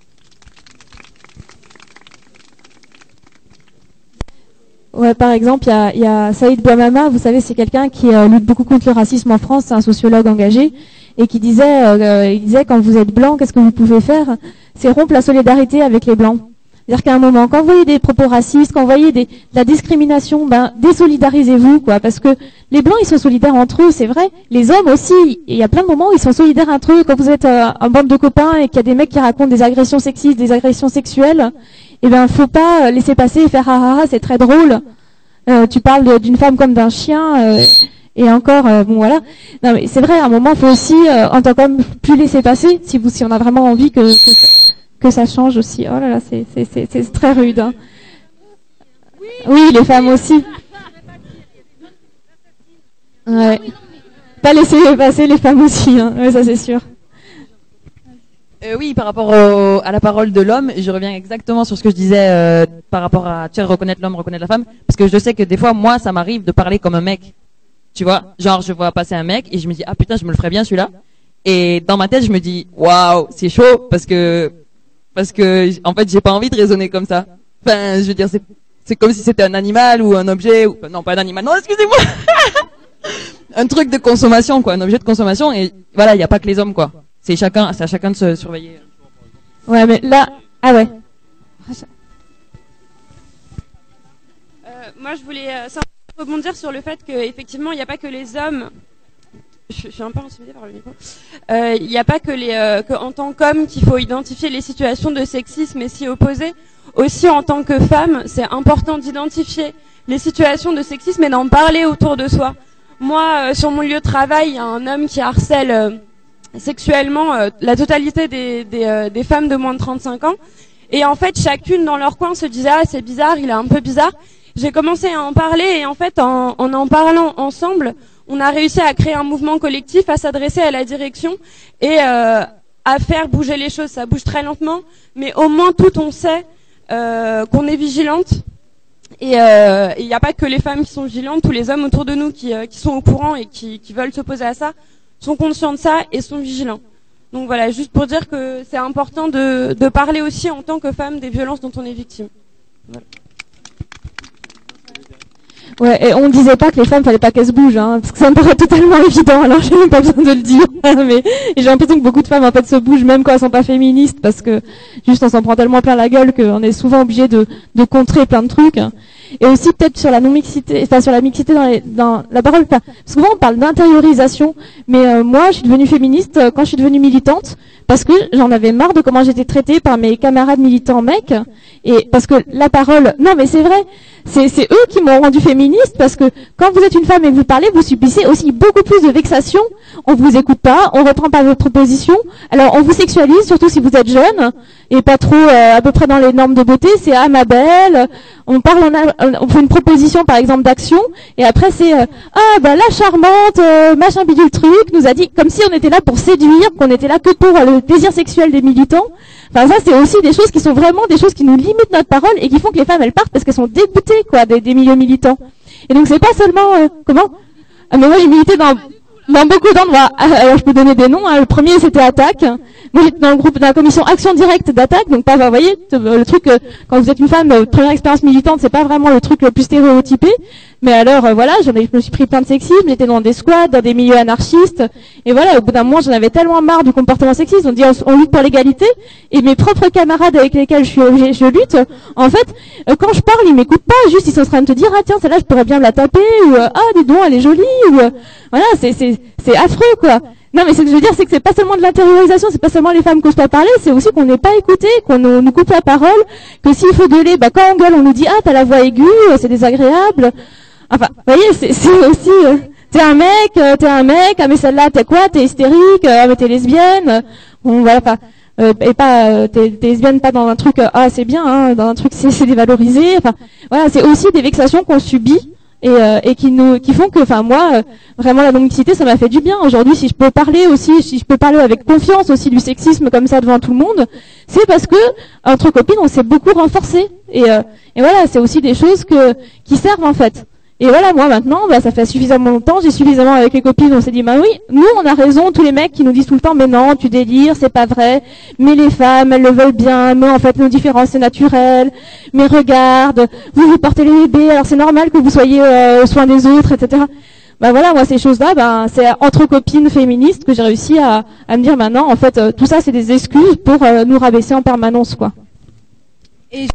Ouais, par exemple, il y a, y a Saïd Bouamama, vous savez, c'est quelqu'un qui euh, lutte beaucoup contre le racisme en France, c'est un sociologue engagé, et qui disait, euh, il disait, quand vous êtes blanc, qu'est-ce que vous pouvez faire? C'est rompre la solidarité avec les blancs. C'est-à-dire qu'à un moment, quand vous voyez des propos racistes, quand vous voyez des, de la discrimination, ben désolidarisez-vous, quoi, parce que les blancs ils sont solidaires entre eux, c'est vrai. Les hommes aussi, il y a plein de moments où ils sont solidaires entre eux. Quand vous êtes euh, un bande de copains et qu'il y a des mecs qui racontent des agressions sexistes, des agressions sexuelles, eh ben faut pas laisser passer et faire ah ah ah, c'est très drôle. euh, tu parles de- d'une femme comme d'un chien, euh, et encore, euh, bon voilà. Non mais c'est vrai, à un moment, il faut aussi, euh, en tant qu'homme, plus laisser passer, si vous, si on a vraiment envie que que, ça- que ça change aussi. Oh là là, c'est c'est c'est c'est très rude. Hein. Oui, les femmes aussi. Ouais. Pas laisser passer les femmes aussi, hein. Ouais, ça c'est sûr. Euh, oui, par rapport au- à la parole de l'homme, je reviens exactement sur ce que je disais euh, par rapport à tu sais, reconnaître l'homme, reconnaître la femme, parce que je sais que des fois, moi, ça m'arrive de parler comme un mec, tu vois, genre je vois passer un mec et je me dis ah putain, je me le ferais bien celui-là, et dans ma tête je me dis waouh, c'est chaud parce que parce que en fait j'ai pas envie de raisonner comme ça. Enfin, je veux dire c'est c'est comme si c'était un animal ou un objet ou non pas un animal, non excusez-moi, un truc de consommation quoi, un objet de consommation et voilà, il y a pas que les hommes quoi. C'est chacun, c'est à chacun de se surveiller. Ouais, mais là, ah ouais. Euh, moi, je voulais euh, simplement rebondir sur le fait qu'effectivement, il n'y a pas que les hommes. Je, je suis un peu intimidée par le micro. Euh, Il n'y a pas que les, euh, que en tant qu'homme qu'il faut identifier les situations de sexisme et s'y opposer. Aussi, en tant que femme, c'est important d'identifier les situations de sexisme et d'en parler autour de soi. Moi, euh, sur mon lieu de travail, il y a un homme qui harcèle euh, sexuellement euh, la totalité des, des, euh, des femmes de moins de trente-cinq ans. Et en fait, chacune dans leur coin se disait « Ah, c'est bizarre, il est un peu bizarre ». J'ai commencé à en parler et en fait, en en, en parlant ensemble, on a réussi à créer un mouvement collectif, à s'adresser à la direction et euh, à faire bouger les choses. Ça bouge très lentement, mais au moins tout on sait euh, qu'on est vigilante. Et il euh, n'y a pas que les femmes qui sont vigilantes, tous les hommes autour de nous qui, euh, qui sont au courant et qui, qui veulent s'opposer à ça sont conscients de ça et sont vigilants. Donc voilà, juste pour dire que c'est important de, de parler aussi en tant que femme des violences dont on est victime. Voilà. Ouais, et on disait pas que les femmes fallait pas qu'elles se bougent, hein, parce que ça me paraît totalement évident. Alors j'ai même pas besoin de le dire, mais j'ai l'impression que beaucoup de femmes en fait se bougent même quand elles sont pas féministes, parce que juste on s'en prend tellement plein la gueule qu'on est souvent obligé de de contrer plein de trucs. Et aussi peut-être sur la non mixité, enfin sur la mixité dans, les, dans la parole. Parce que souvent on parle d'intériorisation, mais euh, moi je suis devenue féministe euh, quand je suis devenue militante, parce que j'en avais marre de comment j'étais traitée par mes camarades militants mecs, et parce que la parole, non mais c'est vrai. C'est, c'est eux qui m'ont rendu féministe, parce que quand vous êtes une femme et que vous parlez, vous subissez aussi beaucoup plus de vexations. On vous écoute pas, on reprend pas votre position. Alors on vous sexualise, surtout si vous êtes jeune et pas trop euh, à peu près dans les normes de beauté. C'est ah ma belle. On parle, on, a, on fait une proposition par exemple d'action, et après c'est euh, ah bah la charmante euh, machin bidule truc nous a dit, comme si on était là pour séduire, qu'on était là que pour euh, le désir sexuel des militants. Enfin ça c'est aussi des choses qui sont vraiment des choses qui nous limitent notre parole et qui font que les femmes elles partent parce qu'elles sont dégoûtées quoi des, des milieux militants. Et donc c'est pas seulement euh, comment ah, mais moi j'ai milité dans dans beaucoup d'endroits. Alors je peux donner des noms. Hein. Le premier c'était Attaque. Moi j'étais dans le groupe de la commission Action Directe d'Attaque. Donc pas, vous voyez, le truc euh, quand vous êtes une femme, euh, première expérience militante, c'est pas vraiment le truc le plus stéréotypé. Mais alors euh, voilà, j'en ai, je me suis pris plein de sexisme. J'étais dans des squats, dans des milieux anarchistes. Et voilà, au bout d'un moment, j'en avais tellement marre du comportement sexiste. On dit on, on lutte pour l'égalité. Et mes propres camarades avec lesquels je suis, je, je lutte, en fait, euh, quand je parle, ils m'écoutent pas. Juste ils sont en train de te dire ah tiens celle-là je pourrais bien me la taper, ou euh, ah dis donc elle est jolie, ou euh, voilà c'est c'est c'est affreux quoi. Non mais ce que je veux dire c'est que c'est pas seulement de l'intériorisation, c'est pas seulement les femmes qui osent pas parler, c'est aussi qu'on n'est pas écouté, qu'on nous, nous coupe la parole, que s'il faut gueuler, bah quand on gueule on nous dit ah t'as la voix aiguë, c'est désagréable. Enfin, vous voyez, c'est, c'est aussi euh, t'es un mec, euh, t'es un mec, ah mais celle-là t'es quoi, t'es hystérique, euh, ah mais t'es lesbienne. Bon voilà pas euh, et pas euh, t'es, t'es lesbienne pas dans un truc euh, ah c'est bien, hein, dans un truc c'est, c'est dévalorisé. Enfin voilà, c'est aussi des vexations qu'on subit. Et, euh, et qui nous qui font que enfin moi euh, vraiment la non-mixité ça m'a fait du bien. Aujourd'hui si je peux parler aussi, si je peux parler avec confiance aussi du sexisme comme ça devant tout le monde, c'est parce que entre copines on s'est beaucoup renforcé et euh, et voilà, c'est aussi des choses que qui servent en fait. Et voilà, moi maintenant, bah, ça fait suffisamment longtemps, j'ai suffisamment avec les copines, on s'est dit, bah oui, nous on a raison, tous les mecs qui nous disent tout le temps, mais non, tu délires, c'est pas vrai, mais les femmes, elles le veulent bien, mais en fait nos différences c'est naturel, mais regarde, vous vous portez les bébés, alors c'est normal que vous soyez euh, aux soins des autres, et cetera. Bah voilà, moi ces choses-là, bah, c'est entre copines féministes que j'ai réussi à, à me dire maintenant, en fait, euh, tout ça c'est des excuses pour euh, nous rabaisser en permanence, quoi. Et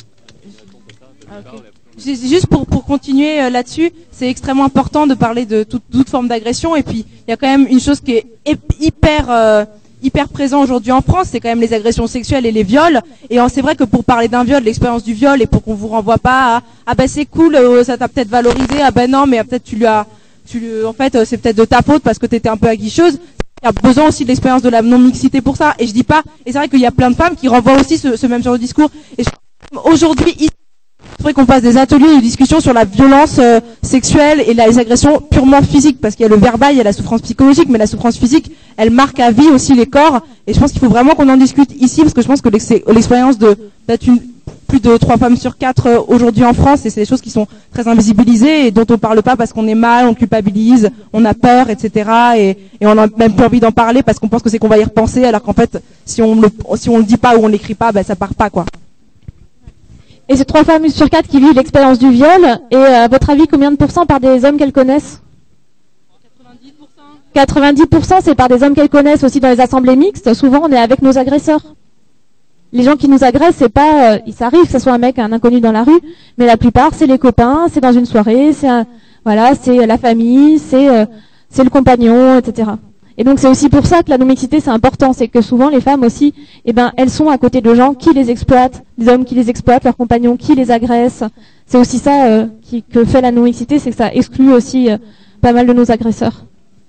juste pour, pour continuer euh, là-dessus, c'est extrêmement important de parler de toute, toute forme d'agression. Et puis, il y a quand même une chose qui est hyper, euh, hyper présent aujourd'hui en France, c'est quand même les agressions sexuelles et les viols. Et euh, c'est vrai que pour parler d'un viol, de l'expérience du viol, et pour qu'on vous renvoie pas à ah bah c'est cool, euh, ça t'a peut-être valorisé, ah bah non, mais euh, peut-être tu lui as, tu lui, en fait euh, c'est peut-être de ta faute parce que t'étais un peu aguicheuse. Il y a besoin aussi de l'expérience de la non-mixité pour ça. Et je dis pas, et c'est vrai qu'il y a plein de femmes qui renvoient aussi ce, ce même genre de discours. Et je, aujourd'hui, il faudrait qu'on fasse des ateliers de discussion sur la violence euh, sexuelle et les agressions purement physiques, parce qu'il y a le verbal, il y a la souffrance psychologique, mais la souffrance physique, elle marque à vie aussi les corps. Et je pense qu'il faut vraiment qu'on en discute ici, parce que je pense que l'expérience de peut-être une plus de trois femmes sur quatre euh, aujourd'hui en France, et c'est des choses qui sont très invisibilisées et dont on parle pas parce qu'on est mal, on culpabilise, on a peur, et cetera. Et, et on a même plus envie d'en parler parce qu'on pense que c'est qu'on va y repenser, alors qu'en fait, si on le, si on le dit pas ou on l'écrit pas, ben ça part pas, quoi. Et c'est trois femmes sur quatre qui vivent l'expérience du viol. Et à votre avis, combien de pourcents par des hommes qu'elles connaissent? quatre-vingt-dix pour cent. quatre-vingt-dix pour cent, c'est par des hommes qu'elles connaissent aussi dans les assemblées mixtes. Souvent, on est avec nos agresseurs. Les gens qui nous agressent, c'est pas, euh, ça arrive que ce soit un mec, un inconnu dans la rue, mais la plupart, c'est les copains, c'est dans une soirée, c'est un, voilà, c'est la famille, c'est, euh, c'est le compagnon, et cetera. Et donc c'est aussi pour ça que la non-mixité c'est important, c'est que souvent les femmes aussi, eh ben elles sont à côté de gens qui les exploitent, des hommes qui les exploitent, leurs compagnons qui les agressent. C'est aussi ça euh, qui, que fait la non-mixité, c'est que ça exclut aussi euh, pas mal de nos agresseurs.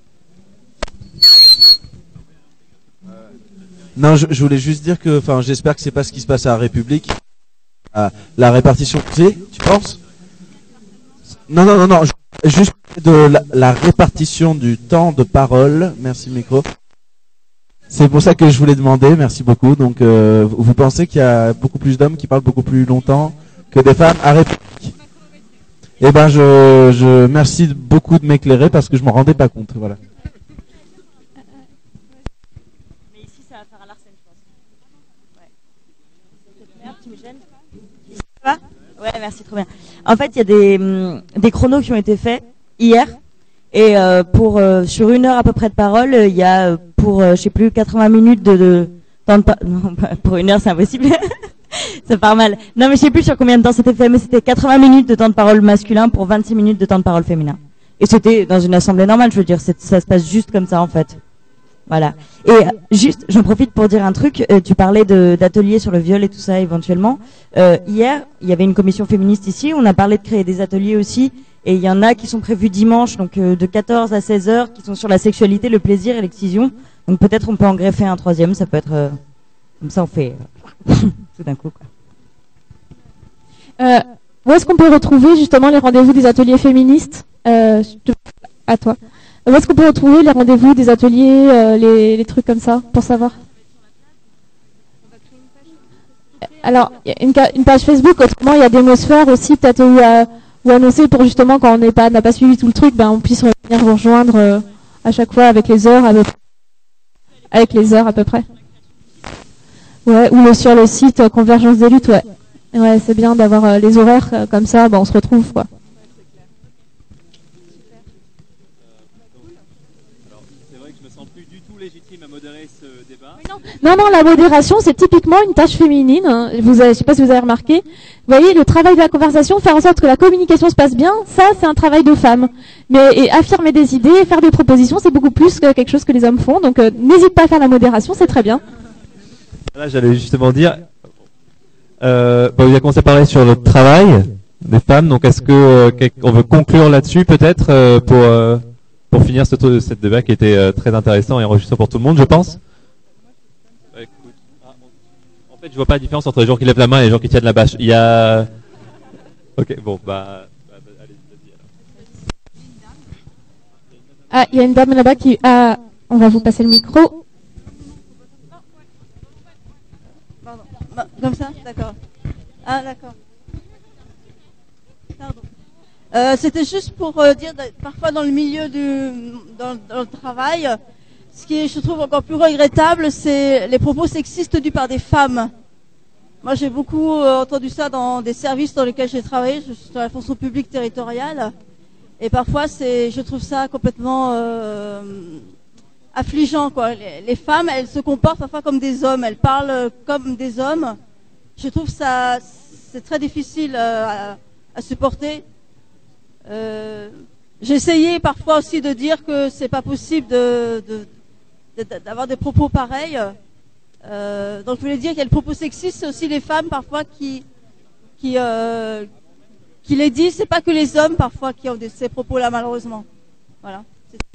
Non, je, je voulais juste dire que, enfin, j'espère que c'est pas ce qui se passe à la République. À la répartition, tu tu penses? Non, non, non, non. Juste de la, la répartition du temps de parole. Merci micro. C'est pour ça que je voulais demander. Merci beaucoup. Donc, euh, vous pensez qu'il y a beaucoup plus d'hommes qui parlent beaucoup plus longtemps que des femmes à République? Eh ben, je, je merci beaucoup de m'éclairer parce que je m'en rendais pas compte. Voilà. Ouais, merci, trop bien. En fait, il y a des, des chronos qui ont été faits hier, et euh, pour euh, sur une heure à peu près de parole, il y a pour euh, je sais plus quatre-vingts minutes de, de temps de pa- non, pour une heure c'est impossible, ça part mal. Non mais je sais plus sur combien de temps c'était fait, mais c'était quatre-vingts minutes de temps de parole masculin pour vingt-six minutes de temps de parole féminin. Et c'était dans une assemblée normale, je veux dire, c'est, ça se passe juste comme ça en fait. Voilà. Et euh, juste, j'en profite pour dire un truc. Euh, tu parlais de, d'ateliers sur le viol et tout ça éventuellement. Euh, hier, il y avait une commission féministe ici. On a parlé de créer des ateliers aussi. Et il y en a qui sont prévus dimanche, donc euh, de quatorze à seize heures, qui sont sur la sexualité, le plaisir et l'excision. Donc peut-être on peut en greffer un troisième. Ça peut être euh, comme ça, on fait euh, tout d'un coup, quoi. Euh, où est-ce qu'on peut retrouver justement les rendez-vous des ateliers féministes? euh, À toi. Où est-ce qu'on peut retrouver les rendez-vous des ateliers, euh, les, les trucs comme ça, pour savoir? Alors, il y a une, une page Facebook, autrement il y a Démosphère aussi, peut-être où, euh, où annoncer pour justement quand on n'est pas, n'a pas suivi tout le truc, ben on puisse venir vous rejoindre euh, à chaque fois avec les heures à peu près. Avec les heures à peu près. Ouais, ou le, sur le site euh, Convergence des luttes, ouais. Ouais, c'est bien d'avoir euh, les horaires euh, comme ça, ben on se retrouve quoi. Non, non, la modération, c'est typiquement une tâche féminine. Hein. Vous avez, je sais pas si vous avez remarqué. Vous voyez, le travail de la conversation, faire en sorte que la communication se passe bien, ça, c'est un travail de femme. Mais et affirmer des idées, faire des propositions, c'est beaucoup plus que quelque chose que les hommes font. Donc, euh, n'hésite pas à faire la modération, c'est très bien. Là, j'allais justement dire, euh, bon, il a commencé à parler sur le travail des femmes. Donc, est-ce que euh, on veut conclure là-dessus, peut-être, euh, pour euh, pour finir ce cette débat qui était euh, très intéressant et enrichissant pour tout le monde, je pense. En fait, je vois pas la différence entre les gens qui lèvent la main et les gens qui tiennent la bâche. Il y a... Ok, bon, bah... bah allez, vas-y alors. Ah, il y a une dame là-bas qui... Ah, on va vous passer le micro. Pardon. Bah, comme ça? D'accord. Ah, d'accord. Pardon. Euh, c'était juste pour euh, dire, parfois dans le milieu du... dans, dans le travail... Ce qui est, je trouve, encore plus regrettable, c'est les propos sexistes dus par des femmes. Moi, j'ai beaucoup euh, entendu ça dans des services dans lesquels j'ai travaillé, je suis dans la fonction publique territoriale. Et parfois, c'est, je trouve ça complètement euh, affligeant, quoi. Les, les femmes, elles se comportent parfois comme des hommes, elles parlent comme des hommes. Je trouve ça, c'est très difficile euh, à, à supporter. Euh, j'ai essayé parfois aussi de dire que c'est pas possible de... de d'avoir des propos pareils. Euh, donc je voulais dire qu'il y a le propos sexiste, c'est aussi les femmes parfois qui qui euh, qui les disent, c'est pas que les hommes parfois qui ont des, ces propos-là malheureusement. Voilà.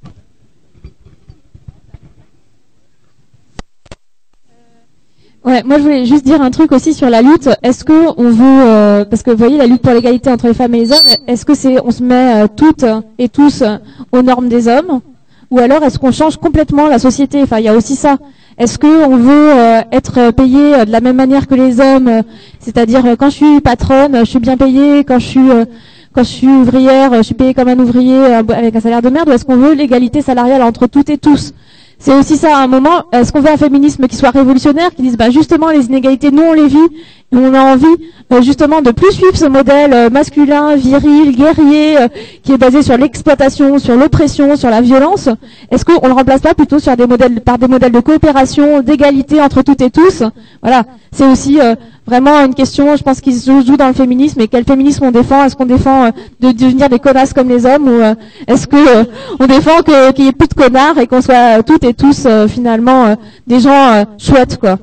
Ouais, moi je voulais juste dire un truc aussi sur la lutte. Est-ce que on veut, euh, parce que vous voyez la lutte pour l'égalité entre les femmes et les hommes, est-ce que c'est, on se met euh, toutes et tous euh, aux normes des hommes, ou alors est-ce qu'on change complètement la société? Enfin, il y a aussi ça. Est-ce que on veut euh, être payé euh, de la même manière que les hommes, euh, c'est-à-dire euh, quand je suis patronne, je suis bien payée, quand je suis euh, quand je suis ouvrière, je suis payée comme un ouvrier euh, avec un salaire de merde, ou est-ce qu'on veut l'égalité salariale entre toutes et tous? C'est aussi ça à un moment. Est-ce qu'on veut un féminisme qui soit révolutionnaire, qui dise bah justement les inégalités, nous on les vit, et on a envie euh, justement de plus suivre ce modèle euh, masculin, viril, guerrier, euh, qui est basé sur l'exploitation, sur l'oppression, sur la violence? Est-ce qu'on le remplace pas plutôt sur des modèles, par des modèles de coopération, d'égalité entre toutes et tous? Voilà, c'est aussi euh, vraiment une question, je pense, qui se joue dans le féminisme. Et quel féminisme on défend? Est-ce qu'on défend euh, de devenir des connasses comme les hommes, ou euh, est-ce que euh, on défend que, qu'il y ait plus de connards et qu'on soit euh, toutes et tous euh, finalement euh, des gens euh, chouettes, quoi?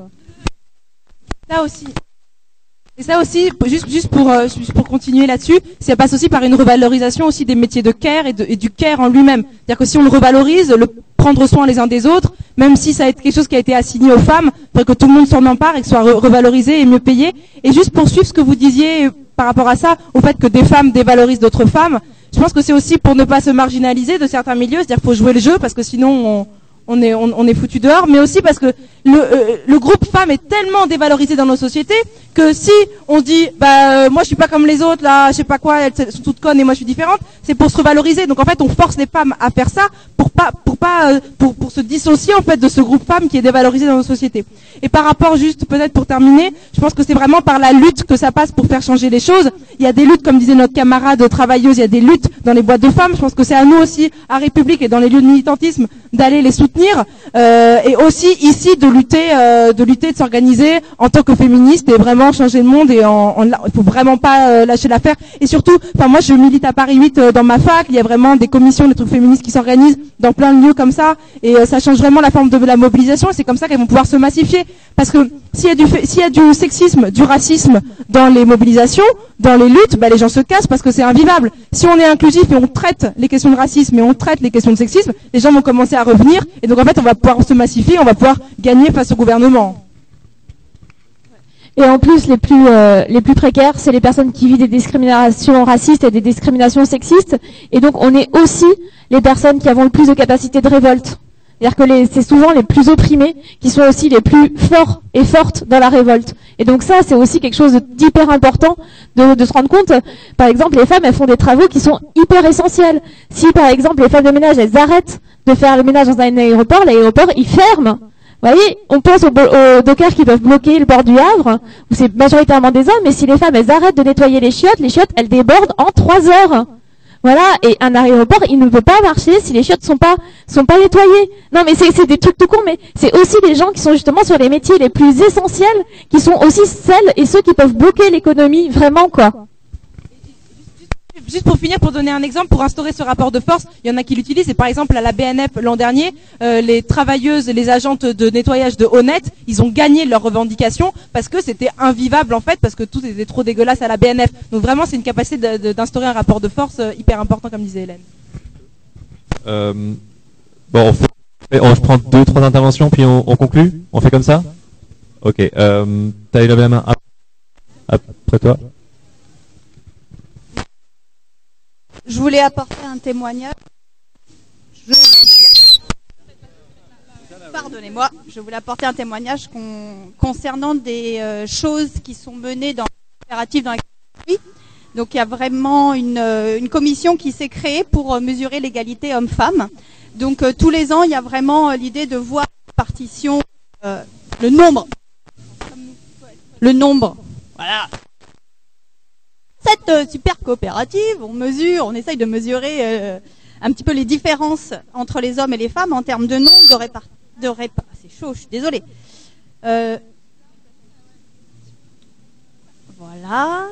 Ça aussi. Et ça aussi, juste, juste pour, euh, juste pour continuer là-dessus, ça passe aussi par une revalorisation aussi des métiers de care et, de, et du care en lui-même. C'est-à-dire que si on le revalorise, le prendre soin les uns des autres, même si ça a été quelque chose qui a été assigné aux femmes, il faudrait que tout le monde s'en empare et que ce soit re revalorisé et mieux payé. Et juste pour suivre ce que vous disiez par rapport à ça, au fait que des femmes dévalorisent d'autres femmes, je pense que c'est aussi pour ne pas se marginaliser de certains milieux, c'est-à-dire qu'il faut jouer le jeu parce que sinon on, on est, on, on est foutu dehors, mais aussi parce que le, euh, le groupe femme est tellement dévalorisé dans nos sociétés que si on dit bah euh, moi je suis pas comme les autres là, je sais pas quoi, elles sont toutes connes et moi je suis différente, c'est pour se revaloriser. Donc en fait on force les femmes à faire ça pour pas pour pas euh, pour pour se dissocier en fait de ce groupe femme qui est dévalorisé dans nos sociétés. Et par rapport juste peut-être pour terminer, je pense que c'est vraiment par la lutte que ça passe pour faire changer les choses. Il y a des luttes comme disait notre camarade travailleuse, il y a des luttes dans les boîtes de femmes. Je pense que c'est à nous aussi à République et dans les lieux de militantisme d'aller les soutenir euh, et aussi ici de lutter euh, de lutter de s'organiser en tant que féministe et vraiment changer le monde. Et en, en il faut vraiment pas euh, lâcher l'affaire. Et surtout, enfin moi je milite à Paris huit euh, dans ma fac, il y a vraiment des commissions, des trucs féministes qui s'organisent dans plein de lieux comme ça et euh, ça change vraiment la forme de la mobilisation et c'est comme ça qu'elles vont pouvoir se massifier. Parce que s'il y a du s'il y a du sexisme, du racisme dans les mobilisations, dans les luttes, bah, les gens se cassent parce que c'est invivable. Si on est inclusif et on traite les questions de racisme et on traite les questions de sexisme, les gens vont commencer à revenir et donc en fait on va pouvoir se massifier, on va pouvoir gagner face au gouvernement. Et en plus, les plus euh, les plus précaires, c'est les personnes qui vivent des discriminations racistes et des discriminations sexistes. Et donc, on est aussi les personnes qui avons le plus de capacité de révolte. C'est-à-dire que les, c'est souvent les plus opprimés qui sont aussi les plus forts et fortes dans la révolte. Et donc ça, c'est aussi quelque chose d'hyper important de, de se rendre compte. Par exemple, les femmes, elles font des travaux qui sont hyper essentiels. Si, par exemple, les femmes de ménage, elles arrêtent de faire le ménage dans un aéroport, l'aéroport, il ferme. Vous voyez, on pense aux, aux dockers qui peuvent bloquer le port du Havre, où c'est majoritairement des hommes, mais si les femmes, elles arrêtent de nettoyer les chiottes, les chiottes, elles débordent en trois heures. Voilà, et un aéroport, il ne peut pas marcher si les chiottes sont pas sont pas nettoyées. Non, mais c'est c'est des trucs tout con, mais c'est aussi des gens qui sont justement sur les métiers les plus essentiels, qui sont aussi celles et ceux qui peuvent bloquer l'économie, vraiment, quoi. Juste pour finir, pour donner un exemple, pour instaurer ce rapport de force, il y en a qui l'utilisent. Et par exemple, à la B N F l'an dernier, euh, les travailleuses et les agentes de nettoyage de Honnête, ils ont gagné leurs revendications parce que c'était invivable en fait, parce que tout était trop dégueulasse à la B N F. Donc vraiment, c'est une capacité d'instaurer un rapport de force euh, hyper important, comme disait Hélène. Euh, bon, on fait, on, je prends deux, trois interventions, puis on, on conclut. On fait comme ça? Ok. Euh, T'as levé la main après toi. Je voulais apporter un témoignage. Je... Pardonnez-moi, je voulais apporter un témoignage con... concernant des euh, choses qui sont menées dans les coopératives dans la Donc il y a vraiment une, euh, une commission qui s'est créée pour euh, mesurer l'égalité homme-femme. Donc euh, tous les ans, il y a vraiment euh, l'idée de voir la partition, euh, le nombre. Le nombre. Voilà. Cette euh, super coopérative, on mesure, on essaye de mesurer euh, un petit peu les différences entre les hommes et les femmes en termes de nombre de répart. De répar c'est chaud, je suis désolée. Euh, voilà.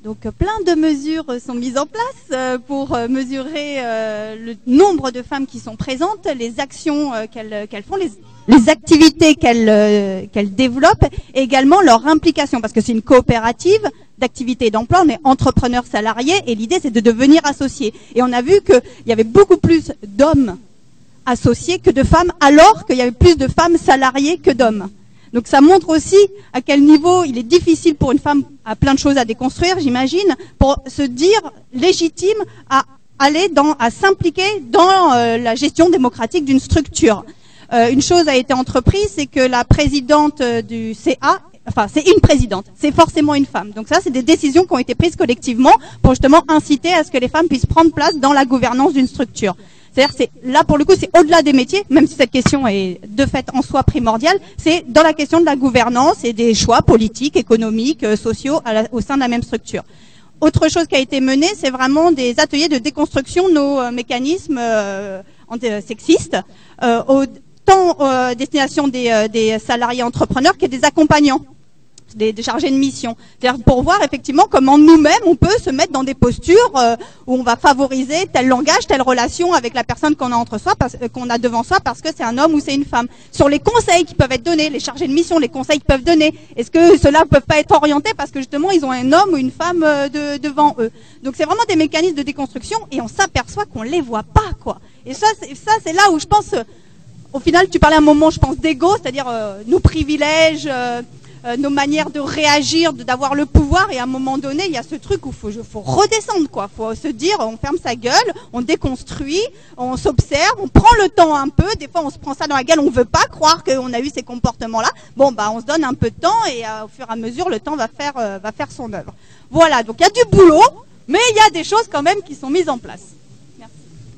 Donc euh, plein de mesures euh, sont mises en place euh, pour euh, mesurer euh, le nombre de femmes qui sont présentes, les actions euh, qu'elles qu'elles font, les, les activités qu'elles euh, qu'elles développent, et également leur implication, parce que c'est une coopérative d'activité et d'emploi, on est entrepreneurs salariés, et l'idée c'est de devenir associés. Et on a vu qu'il y avait beaucoup plus d'hommes associés que de femmes, alors qu'il y avait plus de femmes salariées que d'hommes. Donc ça montre aussi à quel niveau il est difficile pour une femme à plein de choses à déconstruire, j'imagine, pour se dire légitime à aller dans, à s'impliquer dans euh, la gestion démocratique d'une structure. Euh, une chose a été entreprise, c'est que la présidente du C A, enfin c'est une présidente, c'est forcément une femme. Donc ça, c'est des décisions qui ont été prises collectivement pour justement inciter à ce que les femmes puissent prendre place dans la gouvernance d'une structure. C'est-à-dire, c'est, là, pour le coup, c'est au-delà des métiers, même si cette question est de fait en soi primordiale, c'est dans la question de la gouvernance et des choix politiques, économiques, euh, sociaux à la, au sein de la même structure. Autre chose qui a été menée, c'est vraiment des ateliers de déconstruction de nos euh, mécanismes euh, sexistes, euh, autant euh, destination des, euh, des salariés entrepreneurs que des accompagnants. Des, des chargés de mission. C'est-à-dire pour voir effectivement comment nous-mêmes on peut se mettre dans des postures euh, où on va favoriser tel langage, telle relation avec la personne qu'on a entre soi, parce, euh, qu'on a devant soi parce que c'est un homme ou c'est une femme. Sur les conseils qui peuvent être donnés, les chargés de mission, les conseils qu'ils peuvent donner, est-ce que ceux-là peuvent pas être orientés parce que justement ils ont un homme ou une femme euh, de, devant eux. Donc c'est vraiment des mécanismes de déconstruction et on s'aperçoit qu'on les voit pas, quoi. Et ça, c'est, ça c'est là où je pense, euh, au final tu parlais un moment, je pense, d'ego, c'est-à-dire euh, nos privilèges, euh, Euh, nos manières de réagir, de d'avoir le pouvoir, et à un moment donné, il y a ce truc où faut, faut redescendre, quoi. Faut se dire, on ferme sa gueule, on déconstruit, on s'observe, on prend le temps un peu. Des fois, on se prend ça dans la gueule, on veut pas croire qu'on a eu ces comportements-là. Bon, bah, on se donne un peu de temps, et euh, au fur et à mesure, le temps va faire, euh, va faire son œuvre. Voilà. Donc, il y a du boulot, mais il y a des choses quand même qui sont mises en place. Merci.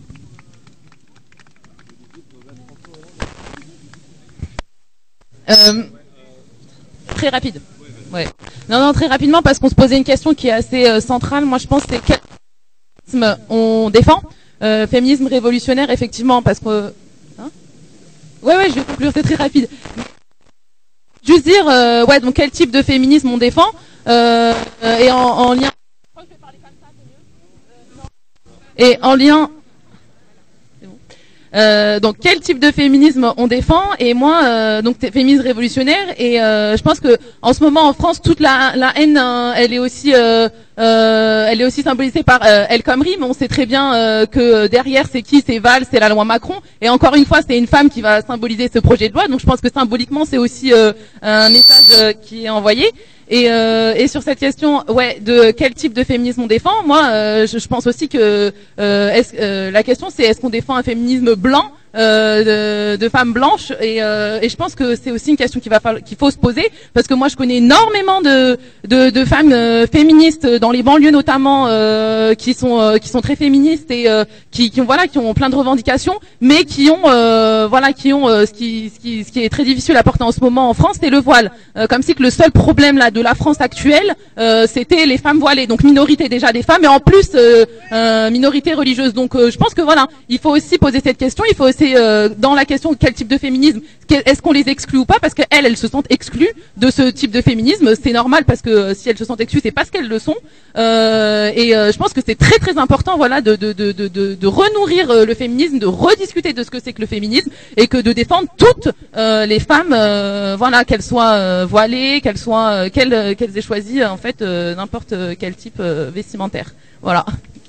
Euh... Très rapide. Ouais. Non, non, très rapidement, parce qu'on se posait une question qui est assez euh, centrale. Moi, je pense que c'est quel féminisme on défend. Euh, féminisme révolutionnaire, effectivement, parce que... Hein ouais, ouais, je vais conclure, c'est très rapide. Juste dire, euh, ouais, donc quel type de féminisme on défend, euh, euh, et en, en lien... Et en lien... Euh, donc quel type de féminisme on défend, et moi euh, donc féminisme révolutionnaire, et euh, je pense que en ce moment en France toute la, la haine hein, elle est aussi euh, euh, elle est aussi symbolisée par euh, El Khomri, mais on sait très bien euh, que derrière c'est qui, c'est Valls, c'est la loi Macron, et encore une fois c'est une femme qui va symboliser ce projet de loi, donc je pense que symboliquement c'est aussi euh, un message euh, qui est envoyé. Et, euh, et sur cette question, ouais, de quel type de féminisme on défend, moi, euh, je, je pense aussi que euh, est-ce, euh, la question c'est est-ce qu'on défend un féminisme blanc euh, de, de femmes blanches, et, euh, et je pense que c'est aussi une question qu'il va falloir, qu'il faut se poser, parce que moi je connais énormément de, de, de femmes euh, féministes dans les banlieues notamment, euh, qui sont euh, qui sont très féministes et euh, qui, qui ont voilà qui ont plein de revendications, mais qui ont euh, voilà qui ont euh, ce qui ce qui ce qui est très difficile à porter en ce moment en France, c'est le voile, euh, comme si que le seul problème là de la France actuelle euh, c'était les femmes voilées, donc minorité déjà des femmes, et en plus euh, euh, minorité religieuse. Donc euh, je pense que voilà, il faut aussi poser cette question, il faut aussi euh, dans la question de quel type de féminisme, est-ce qu'on les exclut ou pas, parce qu'elles, elles se sentent exclues de ce type de féminisme, c'est normal, parce que si elles se sentent exclues, c'est parce qu'elles le sont, euh, et euh, je pense que c'est très très important, voilà, de, de, de, de, de renourrir euh, le féminisme, de rediscuter de ce que c'est que le féminisme, et que de défendre toutes euh, les femmes, euh, voilà, qu'elles soient euh, voilées, qu'elles soient, euh, qu'elles, qu'elles aient choisi en fait euh, n'importe quel type euh, vestimentaire. Voilà.